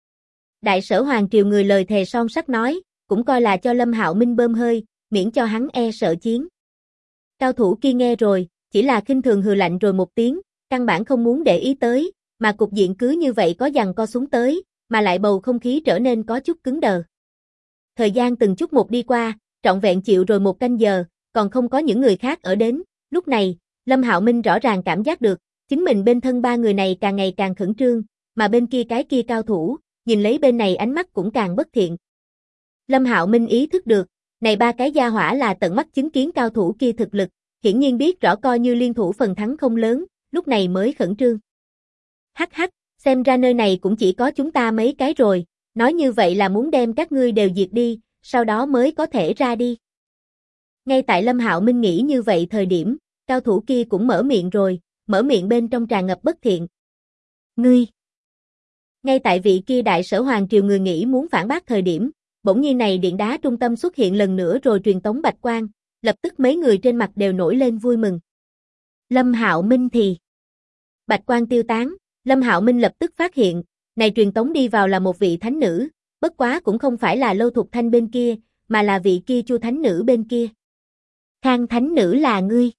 Đại sở hoàng triều người lời thề son sắt nói, cũng coi là cho Lâm Hạo Minh bơm hơi, miễn cho hắn e sợ chiến. Cao thủ kia nghe rồi, chỉ là khinh thường hừ lạnh rồi một tiếng, căn bản không muốn để ý tới, mà cục diện cứ như vậy có giằng co xuống tới, mà lại bầu không khí trở nên có chút cứng đờ. Thời gian từng chút một đi qua, trọn vẹn chịu rồi 1 canh giờ, còn không có những người khác ở đến, lúc này, Lâm Hạo Minh rõ ràng cảm giác được, chính mình bên thân 3 người này càng ngày càng khẩn trương, mà bên kia cái kia cao thủ, nhìn lấy bên này ánh mắt cũng càng bất thiện. Lâm Hạo Minh ý thức được, này 3 cái gia hỏa là tận mắt chứng kiến cao thủ kia thực lực, hiển nhiên biết rõ coi như liên thủ phần thắng không lớn, lúc này mới khẩn trương. Hắc hắc, xem ra nơi này cũng chỉ có chúng ta mấy cái rồi, nói như vậy là muốn đem các ngươi đều diệt đi, sau đó mới có thể ra đi. Ngay tại Lâm Hạo Minh nghĩ như vậy thời điểm, cao thủ kia cũng mở miệng rồi, mở miệng bên trong tràn ngập bất thiện. Ngươi! Ngay tại vị kia đại sở hoàng triều người nghĩ muốn phản bác thời điểm, bỗng nhiên này điện đá trung tâm xuất hiện lần nữa rồi truyền tống bạch quang, lập tức mấy người trên mặt đều nổi lên vui mừng. Lâm Hạo Minh thì bạch quang tiêu tán, Lâm Hạo Minh lập tức phát hiện, này truyền tống đi vào là một vị thánh nữ, bất quá cũng không phải là Lâu Thục Thanh bên kia, mà là vị kia Chu thánh nữ bên kia. Khang thánh nữ là ngươi.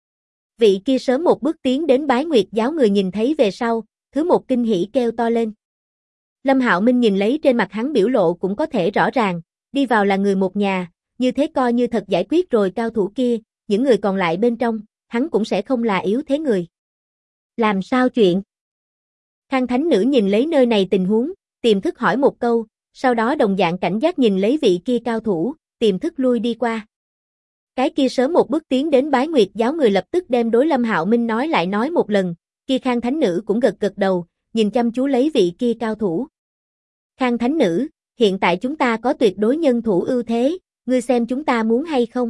Vị kia sớm một bước tiến đến bái nguyệt giáo người nhìn thấy về sau, thứ một kinh hỉ kêu to lên. Lâm Hạo Minh nhìn lấy trên mặt hắn biểu lộ cũng có thể rõ ràng, đi vào là người một nhà, như thế coi như thật giải quyết rồi cao thủ kia, những người còn lại bên trong, hắn cũng sẽ không là yếu thế người. Làm sao chuyện? Khang thánh nữ nhìn lấy nơi này tình huống, tiềm thức hỏi một câu, sau đó đồng dạng cảnh giác nhìn lấy vị kia cao thủ, tiềm thức lui đi qua. Cái kia sớm một bước tiến đến bái nguyệt giáo người lập tức đem đối Lâm Hạo Minh nói lại nói một lần, kia Khang thánh nữ cũng gật gật đầu, nhìn chăm chú lấy vị kia cao thủ. Khang thánh nữ, hiện tại chúng ta có tuyệt đối nhân thủ ưu thế, ngươi xem chúng ta muốn hay không?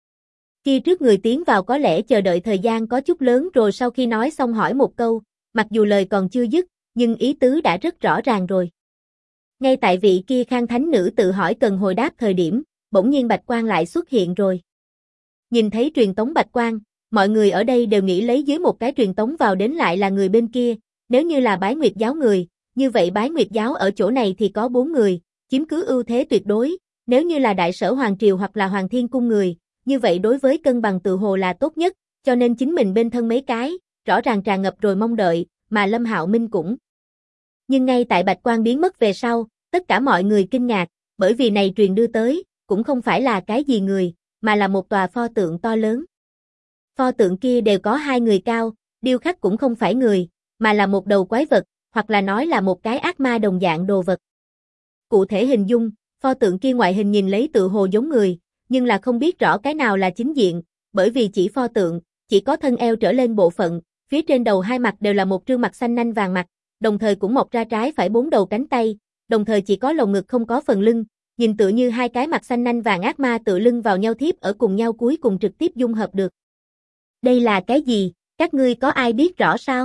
Kia trước người tiến vào có lẽ chờ đợi thời gian có chút lớn rồi sau khi nói xong hỏi một câu, mặc dù lời còn chưa dứt, nhưng ý tứ đã rất rõ ràng rồi. Ngay tại vị kia Khang thánh nữ tự hỏi cần hồi đáp thời điểm, bỗng nhiên bạch quang lại xuất hiện rồi. Nhìn thấy truyền tống bạch quang, mọi người ở đây đều nghĩ lấy dưới một cái truyền tống vào đến lại là người bên kia, nếu như là bái nguyệt giáo người, như vậy bái nguyệt giáo ở chỗ này thì có 4 người, chiếm cứ ưu thế tuyệt đối, nếu như là đại sở hoàng triều hoặc là hoàng thiên cung người, như vậy đối với cân bằng tự hồ là tốt nhất, cho nên chính mình bên thân mấy cái, rõ ràng tràn ngập rồi mong đợi, mà Lâm Hạo Minh cũng. Nhưng ngay tại bạch quang biến mất về sau, Tất cả mọi người kinh ngạc, bởi vì này truyền đưa tới, cũng không phải là cái gì người, mà là một tòa pho tượng to lớn. Pho tượng kia đều có 2 người cao, điêu khắc cũng không phải người, mà là một đầu quái vật, hoặc là nói là một cái ác ma đồng dạng đồ vật. Cụ thể hình dung, pho tượng kia ngoại hình nhìn lấy tự hồ giống người, nhưng là không biết rõ cái nào là chính diện, bởi vì chỉ pho tượng, chỉ có thân eo trở lên bộ phận, phía trên đầu 2 mặt đều là một trương mặt xanh nanh vàng mặt, đồng thời cũng mọc ra trái phải 4 đầu cánh tay, đồng thời chỉ có lồng ngực không có phần lưng, nhìn tựa như 2 cái mặt xanh nanh vàng ác ma tựa lưng vào nhau thiếp ở cùng nhau cuối cùng trực tiếp dung hợp được. Đây là cái gì, các ngươi có ai biết rõ sao?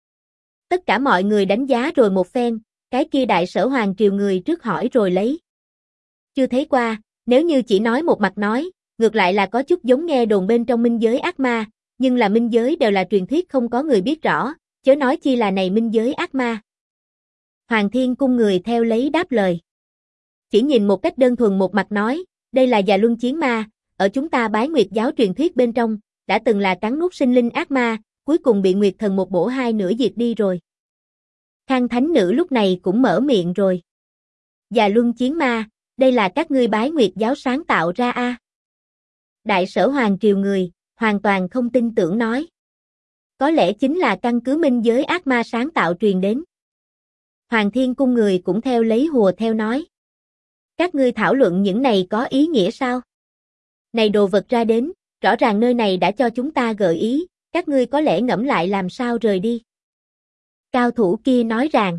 Tất cả mọi người đánh giá rồi một phen, cái kia đại sở hoàng triều người trước hỏi rồi lấy. Chưa thấy qua, nếu như chỉ nói một mặt nói, ngược lại là có chút giống nghe đồn bên trong minh giới ác ma, nhưng là minh giới đều là truyền thuyết không có người biết rõ, chớ nói chi là này minh giới ác ma. Hoàng Thiên Cung người theo lấy đáp lời. Chỉ nhìn một cách đơn thuần một mặt nói, đây là Già Luân Chiến Ma, ở chúng ta Bái Nguyệt giáo truyền thuyết bên trong, đã từng là cắn nuốt sinh linh ác ma, cuối cùng bị Nguyệt Thần một bổ 2 nửa diệt đi rồi. Khang Thánh Nữ lúc này cũng mở miệng rồi. Già Luân Chiến Ma, đây là các ngươi Bái Nguyệt giáo sáng tạo ra a? Đại sở hoàng triều người, hoàn toàn không tin tưởng nói. Có lẽ chính là căn cứ minh giới ác ma sáng tạo truyền đến. Hoàng Thiên Cung người cũng theo lấy hùa theo nói. Các ngươi thảo luận những này có ý nghĩa sao? Này đồ vật ra đến, rõ ràng nơi này đã cho chúng ta gợi ý, các ngươi có lẽ ngẫm lại làm sao rời đi. Cao thủ kia nói rằng.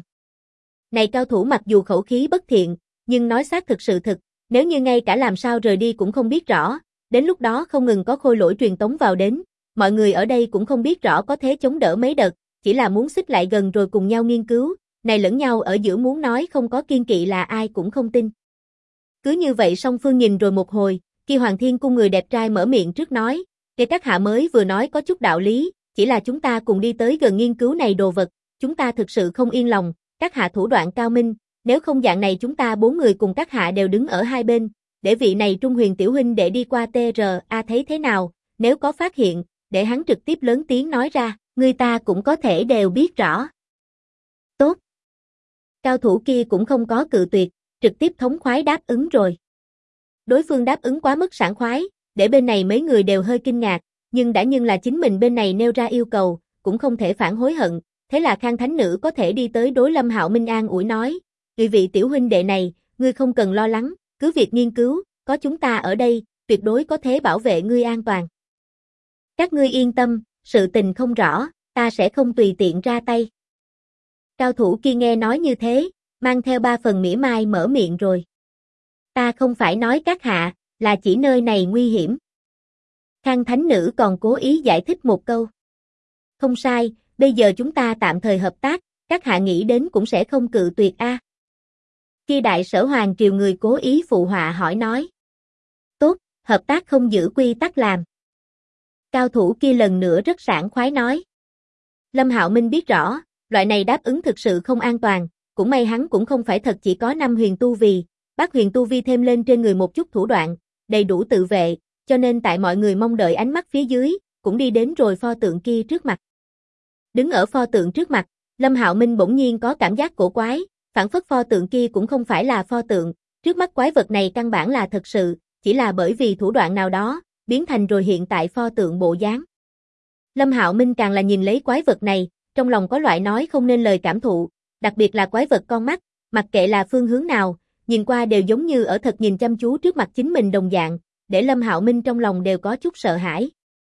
Này cao thủ mặc dù khẩu khí bất thiện, nhưng nói xác thực sự thực, nếu như ngay cả làm sao rời đi cũng không biết rõ, đến lúc đó không ngừng có khôi lỗi truyền tống vào đến, mọi người ở đây cũng không biết rõ có thế chống đỡ mấy đợt, chỉ là muốn xích lại gần rồi cùng nhau nghiên cứu, này lẫn nhau ở giữa muốn nói không có kiên kỵ là ai cũng không tin. Cứ như vậy song phương nhìn rồi một hồi, khi Hoàng Thiên Cung người đẹp trai mở miệng trước nói, cái các hạ mới vừa nói có chút đạo lý, chỉ là chúng ta cùng đi tới gần nghiên cứu này đồ vật, chúng ta thực sự không yên lòng, các hạ thủ đoạn cao minh, nếu không dạng này chúng ta 4 người cùng các hạ đều đứng ở hai bên, để vị này Trung Huyền tiểu huynh để đi qua TRA thấy thế nào, nếu có phát hiện, để hắn trực tiếp lớn tiếng nói ra, người ta cũng có thể đều biết rõ. Tốt. Cao thủ kia cũng không có cự tuyệt, trực tiếp thống khoái đáp ứng rồi. Đối phương đáp ứng quá mức sảng khoái, để bên này mấy người đều hơi kinh ngạc, nhưng là chính mình bên này nêu ra yêu cầu, cũng không thể phản hối hận, thế là Khang Thánh Nữ có thể đi tới đối Lâm Hạo Minh an ủi nói, vị vị tiểu huynh đệ này, ngươi không cần lo lắng, cứ việc nghiên cứu, có chúng ta ở đây, tuyệt đối có thể bảo vệ ngươi an toàn. Các ngươi yên tâm, sự tình không rõ, ta sẽ không tùy tiện ra tay. Cao thủ kia nghe nói như thế, mang theo 3 phần mỉa mai mở miệng rồi. Ta không phải nói các hạ, là chỉ nơi này nguy hiểm. Khang Thánh Nữ còn cố ý giải thích một câu. Không sai, bây giờ chúng ta tạm thời hợp tác, các hạ nghĩ đến cũng sẽ không cự tuyệt a. Khi đại sở hoàng triều người cố ý phụ họa hỏi nói. Tốt, hợp tác không giữ quy tắc làm. Cao thủ kia lần nữa rất sảng khoái nói. Lâm Hạo Minh biết rõ, loại này đáp ứng thực sự không an toàn, cũng may hắn cũng không phải thật chỉ có 5 huyền tu vi, Bát huyền tu vi thêm lên trên người một chút thủ đoạn, đầy đủ tự vệ, cho nên tại mọi người mong đợi ánh mắt phía dưới, cũng đi đến rồi pho tượng kia trước mặt. Đứng ở pho tượng trước mặt, Lâm Hạo Minh bỗng nhiên có cảm giác cổ quái, phản phất pho tượng kia cũng không phải là pho tượng, trước mắt quái vật này căn bản là thật sự, chỉ là bởi vì thủ đoạn nào đó, biến thành rồi hiện tại pho tượng bộ dáng. Lâm Hạo Minh càng là nhìn lấy quái vật này, trong lòng có loại nói không nên lời cảm thụ, đặc biệt là quái vật con mắt, mặc kệ là phương hướng nào, nhìn qua đều giống như ở thật nhìn chăm chú trước mặt chính mình đồng dạng, để Lâm Hạo Minh trong lòng đều có chút sợ hãi.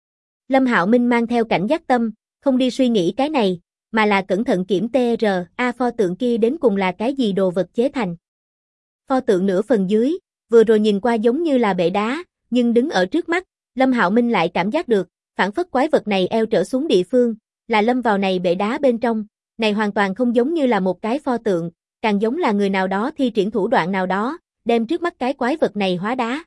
Lâm Hạo Minh mang theo cảnh giác tâm, không đi suy nghĩ cái này, mà là cẩn thận kiểm TRA pho tượng kia đến cùng là cái gì đồ vật chế thành. Pho tượng nửa phần dưới, vừa rồi nhìn qua giống như là bệ đá, nhưng đứng ở trước mắt, Lâm Hạo Minh lại cảm giác được, phản phất quái vật này eo trở xuống địa phương, là lâm vào này bệ đá bên trong, này hoàn toàn không giống như là một cái pho tượng, càng giống là người nào đó thi triển thủ đoạn nào đó, đem trước mắt cái quái vật này hóa đá.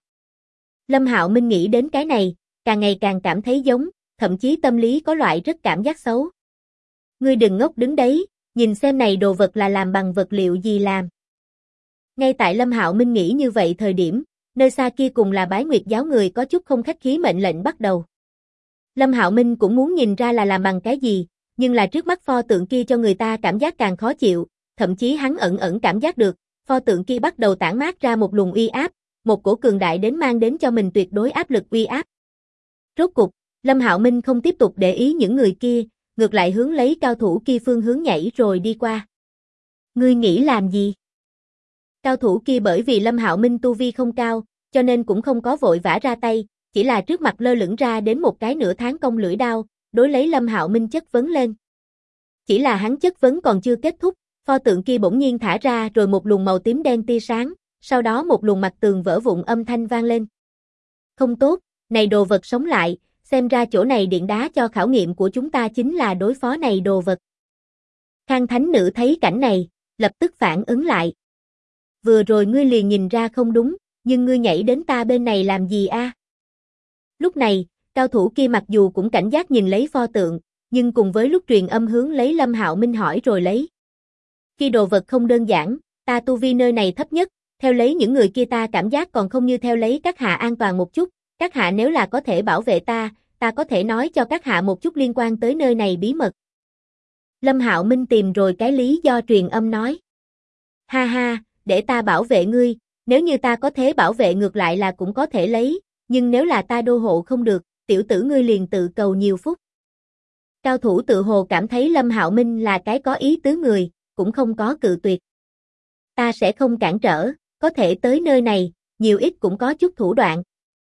Lâm Hạo Minh nghĩ đến cái này, càng ngày càng cảm thấy giống, thậm chí tâm lý có loại rất cảm giác xấu. Ngươi đừng ngốc đứng đấy, nhìn xem này đồ vật là làm bằng vật liệu gì làm. Ngay tại Lâm Hạo Minh nghĩ như vậy thời điểm, nơi xa kia cùng là Bái Nguyệt giáo người có chút không khách khí mệnh lệnh bắt đầu. Lâm Hạo Minh cũng muốn nhìn ra là làm bằng cái gì, nhưng là trước mắt pho tượng kia cho người ta cảm giác càng khó chịu, thậm chí hắn ẩn ẩn cảm giác được, pho tượng kia bắt đầu tản mát ra một luồng uy áp, một cổ cường đại đến mang đến cho mình tuyệt đối áp lực uy áp. Rốt cục, Lâm Hạo Minh không tiếp tục để ý những người kia, ngược lại hướng lấy cao thủ kia phương hướng nhảy rồi đi qua. Ngươi nghĩ làm gì? Cao thủ kia bởi vì Lâm Hạo Minh tu vi không cao, cho nên cũng không có vội vã ra tay, chỉ là trước mặt lơ lửng ra đến một cái nửa tháng công lưỡi đao, đối lấy Lâm Hạo Minh chất vấn lên. Chỉ là hắn chất vấn còn chưa kết thúc, pho tượng kia bỗng nhiên thả ra rồi một luồng màu tím đen tia sáng, sau đó một luồng mặt tường vỡ vụn âm thanh vang lên. Không tốt, này đồ vật sống lại, xem ra chỗ này điện đá cho khảo nghiệm của chúng ta chính là đối phó này đồ vật. Khang Thánh Nữ thấy cảnh này, lập tức phản ứng lại. Vừa rồi ngươi liền nhìn ra không đúng, nhưng ngươi nhảy đến ta bên này làm gì a? Lúc này, cao thủ kia mặc dù cũng cảnh giác nhìn lấy pho tượng, nhưng cùng với lúc truyền âm hướng lấy Lâm Hạo Minh hỏi rồi lấy. Khi đồ vật không đơn giản, ta tu vi nơi này thấp nhất, theo lấy những người kia ta cảm giác còn không như theo lấy các hạ an toàn một chút, các hạ nếu là có thể bảo vệ ta có thể nói cho các hạ một chút liên quan tới nơi này bí mật. Lâm Hạo Minh tìm rồi cái lý do truyền âm nói. Ha ha, để ta bảo vệ ngươi, nếu như ta có thế bảo vệ ngược lại là cũng có thể lấy, nhưng nếu là ta đô hộ không được, tiểu tử ngươi liền tự cầu nhiều phúc. Cao thủ tự hồ cảm thấy Lâm Hạo Minh là cái có ý tứ người, cũng không có cự tuyệt. Ta sẽ không cản trở, có thể tới nơi này, nhiều ít cũng có chút thủ đoạn.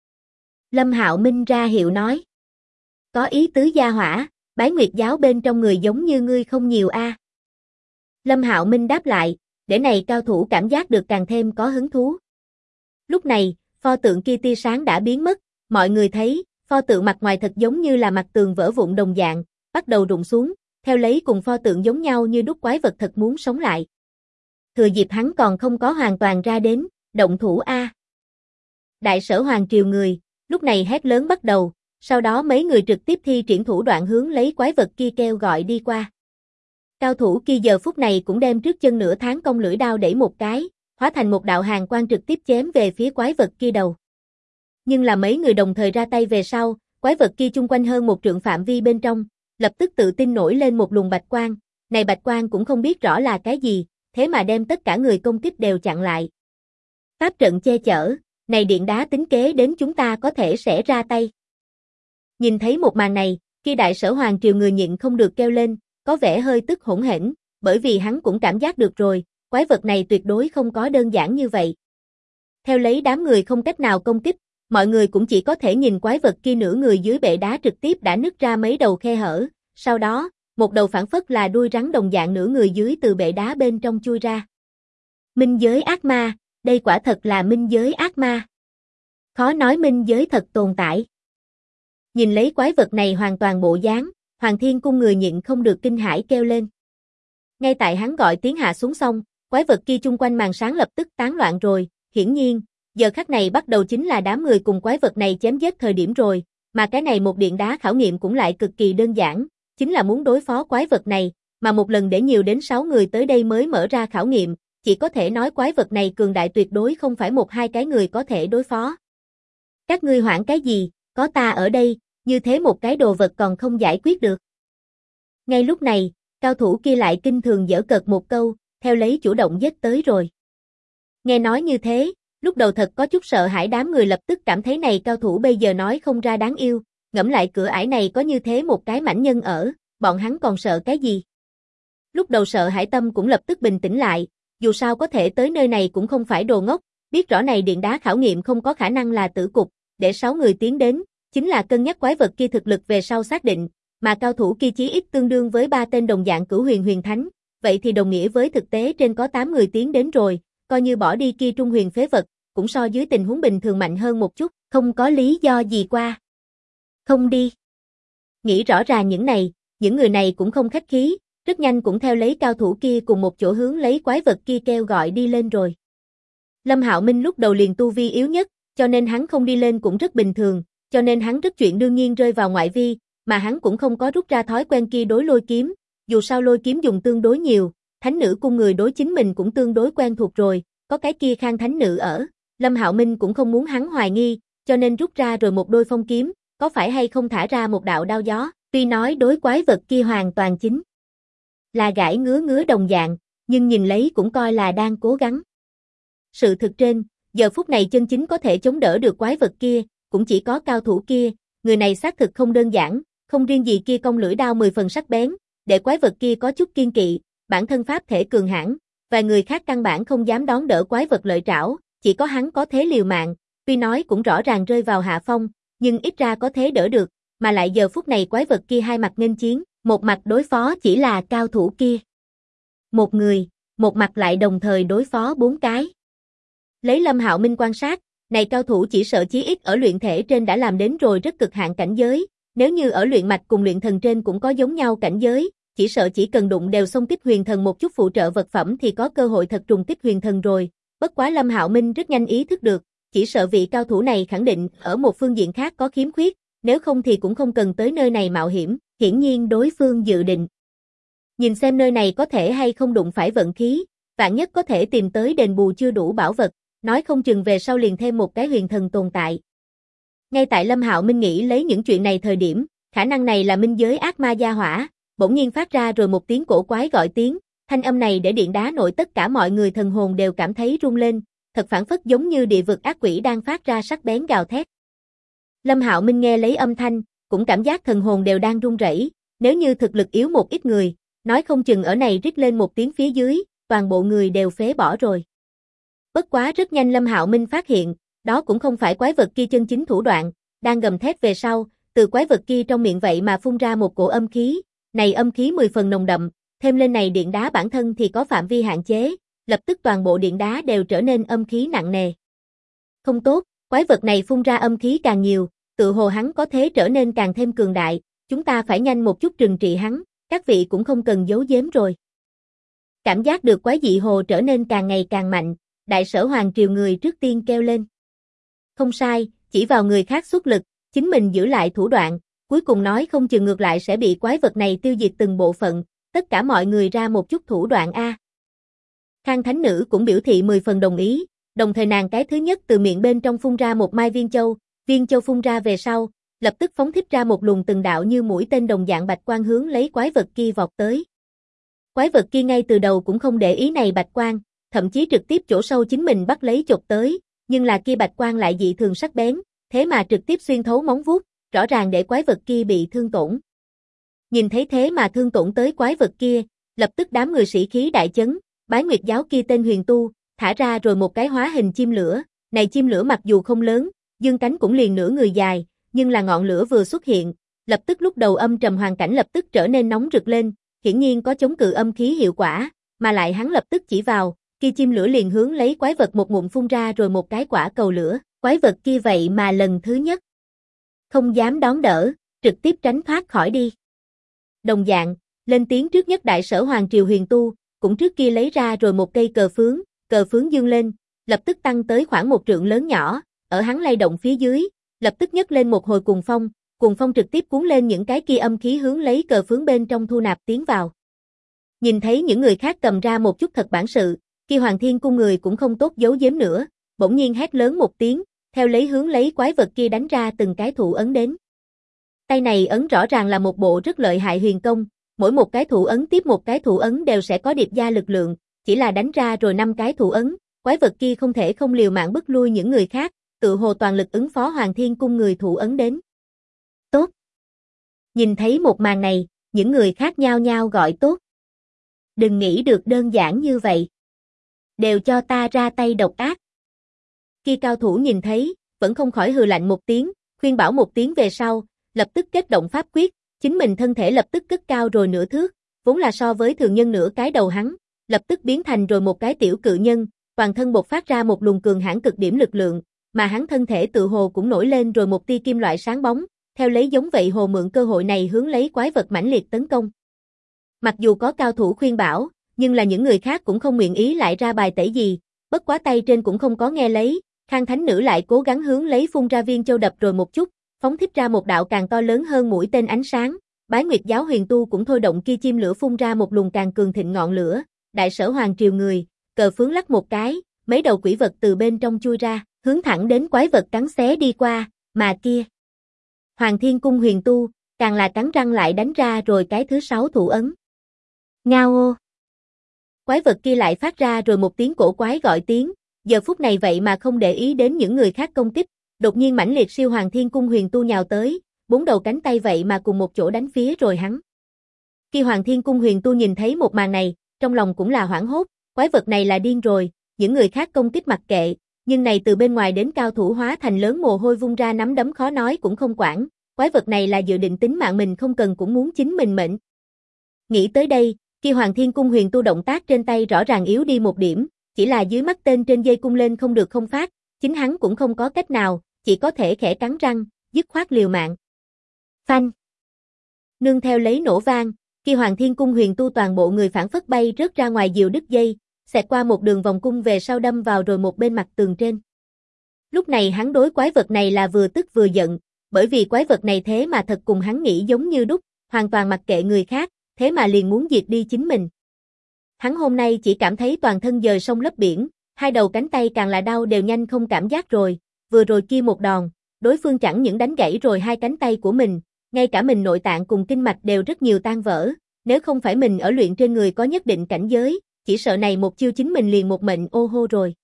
Lâm Hạo Minh ra hiệu nói. Có ý tứ gia hỏa, Bái Nguyệt giáo bên trong người giống như ngươi không nhiều a. Lâm Hạo Minh đáp lại, để này cao thủ cảm giác được càng thêm có hứng thú. Lúc này, pho tượng kia tia sáng đã biến mất, mọi người thấy, pho tượng mặt ngoài thật giống như là mặt tường vỡ vụn đồng dạng, bắt đầu rụng xuống, theo lấy cùng pho tượng giống nhau như đúc quái vật thật muốn sống lại. Thừa dịp hắn còn không có hoàn toàn ra đến, động thủ a. Đại sở hoàng triều người, lúc này hét lớn bắt đầu, sau đó mấy người trực tiếp thi triển thủ đoạn hướng lấy quái vật kia kêu gọi đi qua. Cao thủ kia giờ phút này cũng đem trước chân nửa tháng công lưỡi đao đẩy một cái, hóa thành một đạo hàn quang trực tiếp chém về phía quái vật kia đầu. Nhưng là mấy người đồng thời ra tay về sau, quái vật kia chung quanh hơn một trượng phạm vi bên trong, lập tức tự tin nổi lên một luồng bạch quang, này bạch quang cũng không biết rõ là cái gì, thế mà đem tất cả người công kích đều chặn lại. Pháp trận che chở, này điện đá tính kế đến chúng ta có thể sẽ ra tay. Nhìn thấy một màn này, kia đại sở hoàng triều người nhịn không được kêu lên, có vẻ hơi tức hỗn hển, bởi vì hắn cũng cảm giác được rồi, quái vật này tuyệt đối không có đơn giản như vậy. Theo lấy đám người không cách nào công kích, mọi người cũng chỉ có thể nhìn quái vật kia nửa người dưới bệ đá trực tiếp đã nứt ra mấy đầu khe hở, sau đó, một đầu phản phất là đuôi rắn đồng dạng nửa người dưới từ bệ đá bên trong chui ra. Minh giới ác ma, đây quả thật là minh giới ác ma. Khó nói minh giới thật tồn tại. Nhìn lấy quái vật này hoàn toàn bộ dáng, Hoàng Thiên Cung người nhịn không được kinh hãi kêu lên. Ngay tại hắn gọi tiếng hạ xuống xong, quái vật kia chung quanh màn sáng lập tức tán loạn rồi, hiển nhiên, giờ khắc này bắt đầu chính là đám người cùng quái vật này chém giết thời điểm rồi, mà cái này một điện đá khảo nghiệm cũng lại cực kỳ đơn giản, chính là muốn đối phó quái vật này, mà một lần để nhiều đến 6 người tới đây mới mở ra khảo nghiệm, chỉ có thể nói quái vật này cường đại tuyệt đối không phải một hai cái người có thể đối phó. Các ngươi hoảng cái gì, có ta ở đây, như thế một cái đồ vật còn không giải quyết được. Ngay lúc này, cao thủ kia lại kinh thường giở cợt một câu, theo lấy chủ động giết tới rồi. Nghe nói như thế, lúc đầu thật có chút sợ hãi đám người lập tức cảm thấy này cao thủ bây giờ nói không ra đáng yêu, ngẫm lại cửa ải này có như thế một cái mãnh nhân ở, bọn hắn còn sợ cái gì? Lúc đầu sợ hãi tâm cũng lập tức bình tĩnh lại, dù sao có thể tới nơi này cũng không phải đồ ngốc, biết rõ này điện đá khảo nghiệm không có khả năng là tử cục, để 6 người tiến đến, chính là cân nhắc quái vật kia thực lực về sau xác định, mà cao thủ kia chí ít tương đương với 3 tên đồng dạng cửu huyền huyền thánh, vậy thì đồng nghĩa với thực tế trên có 8 người tiến đến rồi, coi như bỏ đi kia trung huyền phế vật, cũng so dưới tình huống bình thường mạnh hơn một chút, không có lý do gì qua. Không đi. Nghĩ rõ ràng những người này cũng không khách khí, rất nhanh cũng theo lấy cao thủ kia cùng một chỗ hướng lấy quái vật kia kêu gọi đi lên rồi. Lâm Hạo Minh lúc đầu liền tu vi yếu nhất, cho nên hắn không đi lên cũng rất bình thường, cho nên hắn rất chuyện đương nhiên rơi vào ngoại vi, mà hắn cũng không có rút ra thói quen kia đối lôi kiếm, dù sao lôi kiếm dùng tương đối nhiều, thánh nữ cung người đối chính mình cũng tương đối quen thuộc rồi, có cái kia Khang thánh nữ ở, Lâm Hạo Minh cũng không muốn hắn hoài nghi, cho nên rút ra rồi một đôi phong kiếm, có phải hay không thả ra một đạo đao gió, tuy nói đối quái vật kia hoàn toàn chính là gãi ngứa đồng dạng, nhưng nhìn lấy cũng coi là đang cố gắng. Sự thực trên, giờ phút này chân chính có thể chống đỡ được quái vật kia, cũng chỉ có cao thủ kia, người này xác thực không đơn giản, không riêng gì kia cong lưỡi đao 10 phần sắc bén, để quái vật kia có chút kiên kỵ, bản thân pháp thể cường hãn, vài người khác căn bản không dám đón đỡ quái vật lợi trảo, chỉ có hắn có thế liều mạng, tuy nói cũng rõ ràng rơi vào hạ phong, nhưng ít ra có thế đỡ được, mà lại giờ phút này quái vật kia hai mặt nghênh chiến, một mặt đối phó chỉ là cao thủ kia. Một người, một mặt lại đồng thời đối phó 4 cái. Lấy Lâm Hạo Minh quan sát, này cao thủ chỉ sợ chí ít ở luyện thể trên đã làm đến rồi rất cực hạn cảnh giới, nếu như ở luyện mạch cùng luyện thần trên cũng có giống nhau cảnh giới, chỉ sợ chỉ cần đụng đều xông tích huyền thần một chút phụ trợ vật phẩm thì có cơ hội thật trùng tích huyền thần rồi, bất quá Lâm Hạo Minh rất nhanh ý thức được, chỉ sợ vị cao thủ này khẳng định ở một phương diện khác có khiếm khuyết, nếu không thì cũng không cần tới nơi này mạo hiểm, hiển nhiên đối phương dự định. Nhìn xem nơi này có thể hay không đụng phải vận khí, vạn nhất có thể tìm tới đền bù chưa đủ bảo vật, nói không chừng về sau liền thêm một cái huyền thần tồn tại. Ngay tại Lâm Hạo Minh nghĩ lấy những chuyện này thời điểm, khả năng này là minh giới ác ma gia hỏa, bỗng nhiên phát ra rồi một tiếng cổ quái gọi tiếng, thanh âm này để điện đá nội tất cả mọi người thần hồn đều cảm thấy rung lên, thật phảng phất giống như địa vực ác quỷ đang phát ra sắc bén gào thét. Lâm Hạo Minh nghe lấy âm thanh, cũng cảm giác thần hồn đều đang run rẩy, nếu như thực lực yếu một ít người, nói không chừng ở này rít lên một tiếng phía dưới, toàn bộ người đều phế bỏ rồi. Bất quá rất nhanh Lâm Hạo Minh phát hiện, đó cũng không phải quái vật kia chân chính thủ đoạn, đang gầm thét về sau, từ quái vật kia trong miệng vậy mà phun ra một cổ âm khí, này âm khí 10 phần nồng đậm, thêm lên này điện đá bản thân thì có phạm vi hạn chế, lập tức toàn bộ điện đá đều trở nên âm khí nặng nề. Không tốt, quái vật này phun ra âm khí càng nhiều, tự hồ hắn có thế trở nên càng thêm cường đại, chúng ta phải nhanh một chút trừng trị hắn, các vị cũng không cần giấu giếm rồi. Cảm giác được quái dị hồ trở nên càng ngày càng mạnh, đại sở hoàng triều người trước tiên kêu lên. Không sai, chỉ vào người khác xuất lực, chính mình giữ lại thủ đoạn, cuối cùng nói không chừng ngược lại sẽ bị quái vật này tiêu diệt từng bộ phận, tất cả mọi người ra một chút thủ đoạn a. Khang Thánh Nữ cũng biểu thị 10 phần đồng ý, đồng thời nàng cái thứ nhất từ miệng bên trong phun ra một mai viên châu phun ra về sau, lập tức phóng thích ra một luồng từng đạo như mũi tên đồng dạng bạch quang hướng lấy quái vật kia vọt tới. Quái vật kia ngay từ đầu cũng không để ý này bạch quang, thậm chí trực tiếp chỗ sâu chính mình bắt lấy chộp tới, nhưng là kia bạch quang lại dị thường sắc bén, thế mà trực tiếp xuyên thấu móng vuốt, rõ ràng để quái vật kia bị thương tổn. Nhìn thấy thế mà thương tổn tới quái vật kia, lập tức đám người sĩ khí đại chấn, Bái Nguyệt giáo kia tên Huyền Tu, thả ra rồi một cái hóa hình chim lửa, này chim lửa mặc dù không lớn, dương cánh cũng liền nửa người dài, nhưng là ngọn lửa vừa xuất hiện, lập tức lúc đầu âm trầm hoàn cảnh lập tức trở nên nóng rực lên, hiển nhiên có chống cự âm khí hiệu quả, mà lại hắn lập tức chỉ vào, kia chim lửa liền hướng lấy quái vật một ngụm phun ra rồi một cái quả cầu lửa, quái vật kia vậy mà lần thứ nhất không dám đón đỡ, trực tiếp tránh thoát khỏi đi. Đồng dạng, lên tiếng trước nhất đại sở hoàng triều Huyền Tu, cũng trước kia lấy ra rồi một cây cờ phướng dương lên, lập tức tăng tới khoảng một trượng lớn nhỏ, ở hắn lay động phía dưới, lập tức nhấc lên một hồi cuồng phong trực tiếp cuốn lên những cái kia âm khí hướng lấy cờ phướng bên trong thu nạp tiến vào. Nhìn thấy những người khác cầm ra một chút thật bản sự, kia Hoàng Thiên Cung người cũng không tốt giấu giếm nữa, bỗng nhiên hét lớn một tiếng, theo lấy hướng lấy quái vật kia đánh ra từng cái thủ ấn đến. Tay này ấn rõ ràng là một bộ rất lợi hại huyền công, mỗi một cái thủ ấn tiếp một cái thủ ấn đều sẽ có điệp gia lực lượng, chỉ là đánh ra rồi 5 cái thủ ấn, quái vật kia không thể không liều mạng bức lui những người khác, tự hồ toàn lực ứng phó Hoàng Thiên Cung người thủ ấn đến. Tốt. Nhìn thấy một màn này, những người khác nhao nhao gọi tốt. Đừng nghĩ được đơn giản như vậy. Đều cho ta ra tay độc ác. Kia cao thủ nhìn thấy, vẫn không khỏi hừ lạnh một tiếng, khuyên bảo một tiếng về sau, lập tức kết động pháp quyết, chính mình thân thể lập tức cất cao rồi nửa thước, vốn là so với thường nhân nửa cái đầu hắn, lập tức biến thành rồi một cái tiểu cự nhân, toàn thân bộc phát ra một luồng cường hãn cực điểm lực lượng, mà hắn thân thể tự hồ cũng nổi lên rồi một tia kim loại sáng bóng, theo lấy giống vậy hồ mượn cơ hội này hướng lấy quái vật mãnh liệt tấn công. Mặc dù có cao thủ khuyên bảo, nhưng là những người khác cũng không nguyện ý lại ra bài tẩy gì, bất quá tay trên cũng không có nghe lấy, Khang Thánh Nữ lại cố gắng hướng lấy phun ra viên châu đập rồi một chút, phóng thích ra một đạo càng to lớn hơn mũi tên ánh sáng, Bái Nguyệt giáo Huyền Tu cũng thôi động kia chim lửa phun ra một luồng càng cường thịnh ngọn lửa, đại sở hoàng triều người, cờ phướng lắc một cái, mấy đầu quỷ vật từ bên trong chui ra, hướng thẳng đến quái vật cắn xé đi qua, mà kia Hoàng Thiên Cung Huyền Tu, càng là cắn răng lại đánh ra rồi cái thứ 6 thủ ấn. Ngao ô! Quái vật kia lại phát ra rồi một tiếng cổ quái gọi tiếng, giờ phút này vậy mà không để ý đến những người khác công kích, đột nhiên mãnh liệt siêu hoàng thiên cung huyền tu nhào tới, 4 đầu cánh tay vậy mà cùng một chỗ đánh phía rồi hắn. Khi hoàng thiên cung huyền tu nhìn thấy một màn này, trong lòng cũng là hoảng hốt, quái vật này là điên rồi, những người khác công kích mặc kệ, nhưng này từ bên ngoài đến cao thủ hóa thành lớn mồ hôi vung ra nắm đấm khó nói cũng không quản, quái vật này là dự định tính mạng mình không cần cũng muốn chính mình mệnh. Nghĩ tới đây, khi Hoàng Thiên Cung huyền tu động tác trên tay rõ ràng yếu đi một điểm, chỉ là dưới mắt tên trên dây cung lên không được không phát, chính hắn cũng không có cách nào, chỉ có thể khẽ cắn răng, dứt khoát liều mạng. Phanh. Nương theo lấy nổ vang, khi Hoàng Thiên Cung huyền tu toàn bộ người phản phất bay rớt ra ngoài diều đứt dây, xẹt qua một đường vòng cung về sau đâm vào rồi một bên mặt tường trên. Lúc này hắn đối quái vật này là vừa tức vừa giận, bởi vì quái vật này thế mà thật cùng hắn nghĩ giống như đúc, hoàn toàn mặc kệ người khác, thế mà liền muốn diệt đi chính mình. Hắn hôm nay chỉ cảm thấy toàn thân dời sông lấp biển, hai đầu cánh tay càng là đau đều nhanh không cảm giác rồi, vừa rồi kia một đòn, đối phương chẳng những đánh gãy rồi hai cánh tay của mình, ngay cả mình nội tạng cùng kinh mạch đều rất nhiều tan vỡ, nếu không phải mình ở luyện trên người có nhất định cảnh giới, chỉ sợ này một chiêu chính mình liền một mệnh ô hô rồi.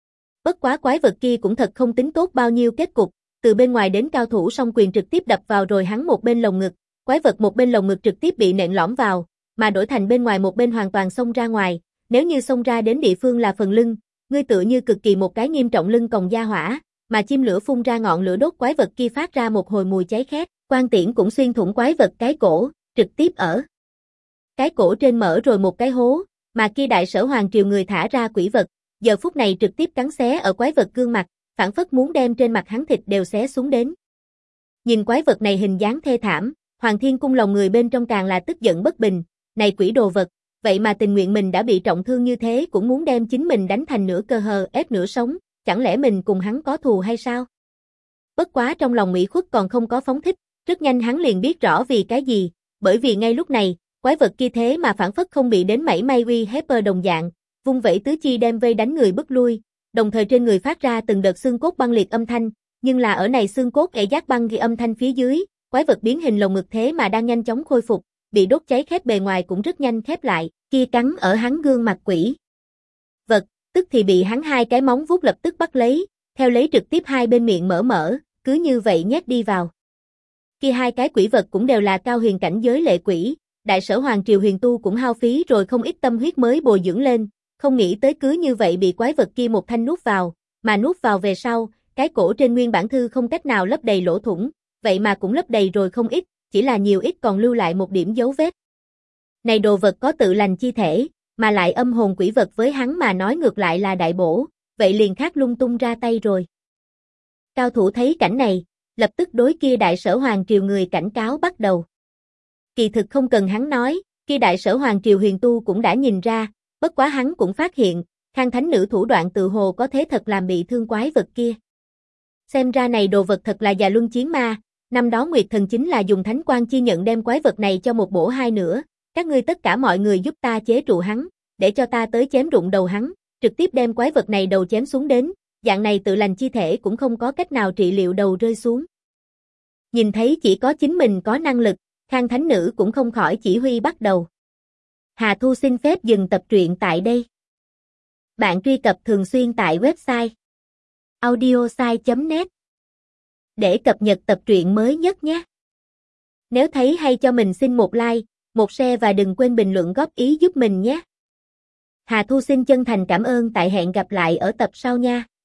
Bất quá quái vật kia cũng thật không tính tốt bao nhiêu kết cục, từ bên ngoài đến cao thủ song quyền trực tiếp đập vào rồi hắn một bên lồng ngực, quái vật một bên lồng ngực trực tiếp bị nện lõm vào, mà đổi thành bên ngoài một bên hoàn toàn xông ra ngoài, nếu như xông ra đến địa phương là phần lưng, ngươi tựa như cực kỳ một cái nghiêm trọng lưng còng da hỏa, mà chim lửa phun ra ngọn lửa đốt quái vật kia phát ra một hồi mùi cháy khét, quan tiễn cũng xuyên thủng quái vật cái cổ, trực tiếp ở cái cổ trên mở rồi một cái hố, mà kia đại sở hoàng triều người thả ra quỷ vật, giờ phút này trực tiếp cắn xé ở quái vật gương mặt, phản phất muốn đem trên mặt hắn thịt đều xé xuống đến. Nhìn quái vật này hình dáng thê thảm, Hoàng Thiên Cung lòng người bên trong càng là tức giận bất bình, này quỷ đồ vật, vậy mà tình nguyện mình đã bị trọng thương như thế cũng muốn đem chính mình đánh thành nửa cơ hờ ép nửa sống, chẳng lẽ mình cùng hắn có thù hay sao? Bất quá trong lòng ủy khuất còn không có phóng thích, rất nhanh hắn liền biết rõ vì cái gì, bởi vì ngay lúc này, quái vật kia thế mà phản phất không bị đến mảy may uy hiếp đồng dạng, vung vẩy tứ chi đem vây đánh người bức lui, đồng thời trên người phát ra từng đợt xương cốt băng liệt âm thanh, nhưng là ở này xương cốt ẻ giác băng ghi âm thanh phía dưới, quái vật biến hình lồng ngực thế mà đang nhanh chóng khôi phục, bị đốt cháy khép bề ngoài cũng rất nhanh khép lại, kia cắn ở hắn gương mặt quỷ vật, tức thì bị hắn hai cái móng vuốt lập tức bắt lấy, theo lấy trực tiếp hai bên miệng mở, cứ như vậy nhét đi vào. Kia hai cái quỷ vật cũng đều là cao huyền cảnh giới lệ quỷ, đại sở hoàng triều huyền tu cũng hao phí rồi không ít tâm huyết mới bồi dưỡng lên, không nghĩ tới cứ như vậy bị quái vật kia một thanh nuốt vào, mà nuốt vào về sau, cái cổ trên nguyên bản thư không cách nào lấp đầy lỗ thủng, vậy mà cũng lấp đầy rồi không ít, chỉ là nhiều ít còn lưu lại một điểm dấu vết. Này đồ vật có tự lành chi thể, mà lại âm hồn quỷ vật với hắn mà nói ngược lại là đại bổ, vậy liền khác lung tung ra tay rồi. Cao thủ thấy cảnh này, lập tức đối kia đại sở hoàng triều người cảnh cáo bắt đầu. Kỳ thực không cần hắn nói, kia đại sở hoàng triều huyền tu cũng đã nhìn ra, bất quá hắn cũng phát hiện, Khang Thánh Nữ thủ đoạn tự hồ có thế thật làm bị thương quái vật kia. Xem ra này đồ vật thật là già luân chiến ma, năm đó Nguyệt Thần chính là dùng thánh quang chi nhận đem quái vật này cho một bổ hai nữa, các ngươi tất cả mọi người giúp ta chế trụ hắn, để cho ta tới chém rụng đầu hắn, trực tiếp đem quái vật này đầu chém xuống đến, dạng này tự lành chi thể cũng không có cách nào trị liệu đầu rơi xuống. Nhìn thấy chỉ có chính mình có năng lực, Khang Thánh Nữ cũng không khỏi chỉ huy bắt đầu. Hà Thu xin phép dừng tập truyện tại đây. Bạn truy cập thường xuyên tại website audiosai.net để cập nhật tập truyện mới nhất nhé. Nếu thấy hay cho mình xin một like, một share và đừng quên bình luận góp ý giúp mình nhé. Hà Thu xin chân thành cảm ơn, tại hẹn gặp lại ở tập sau nha.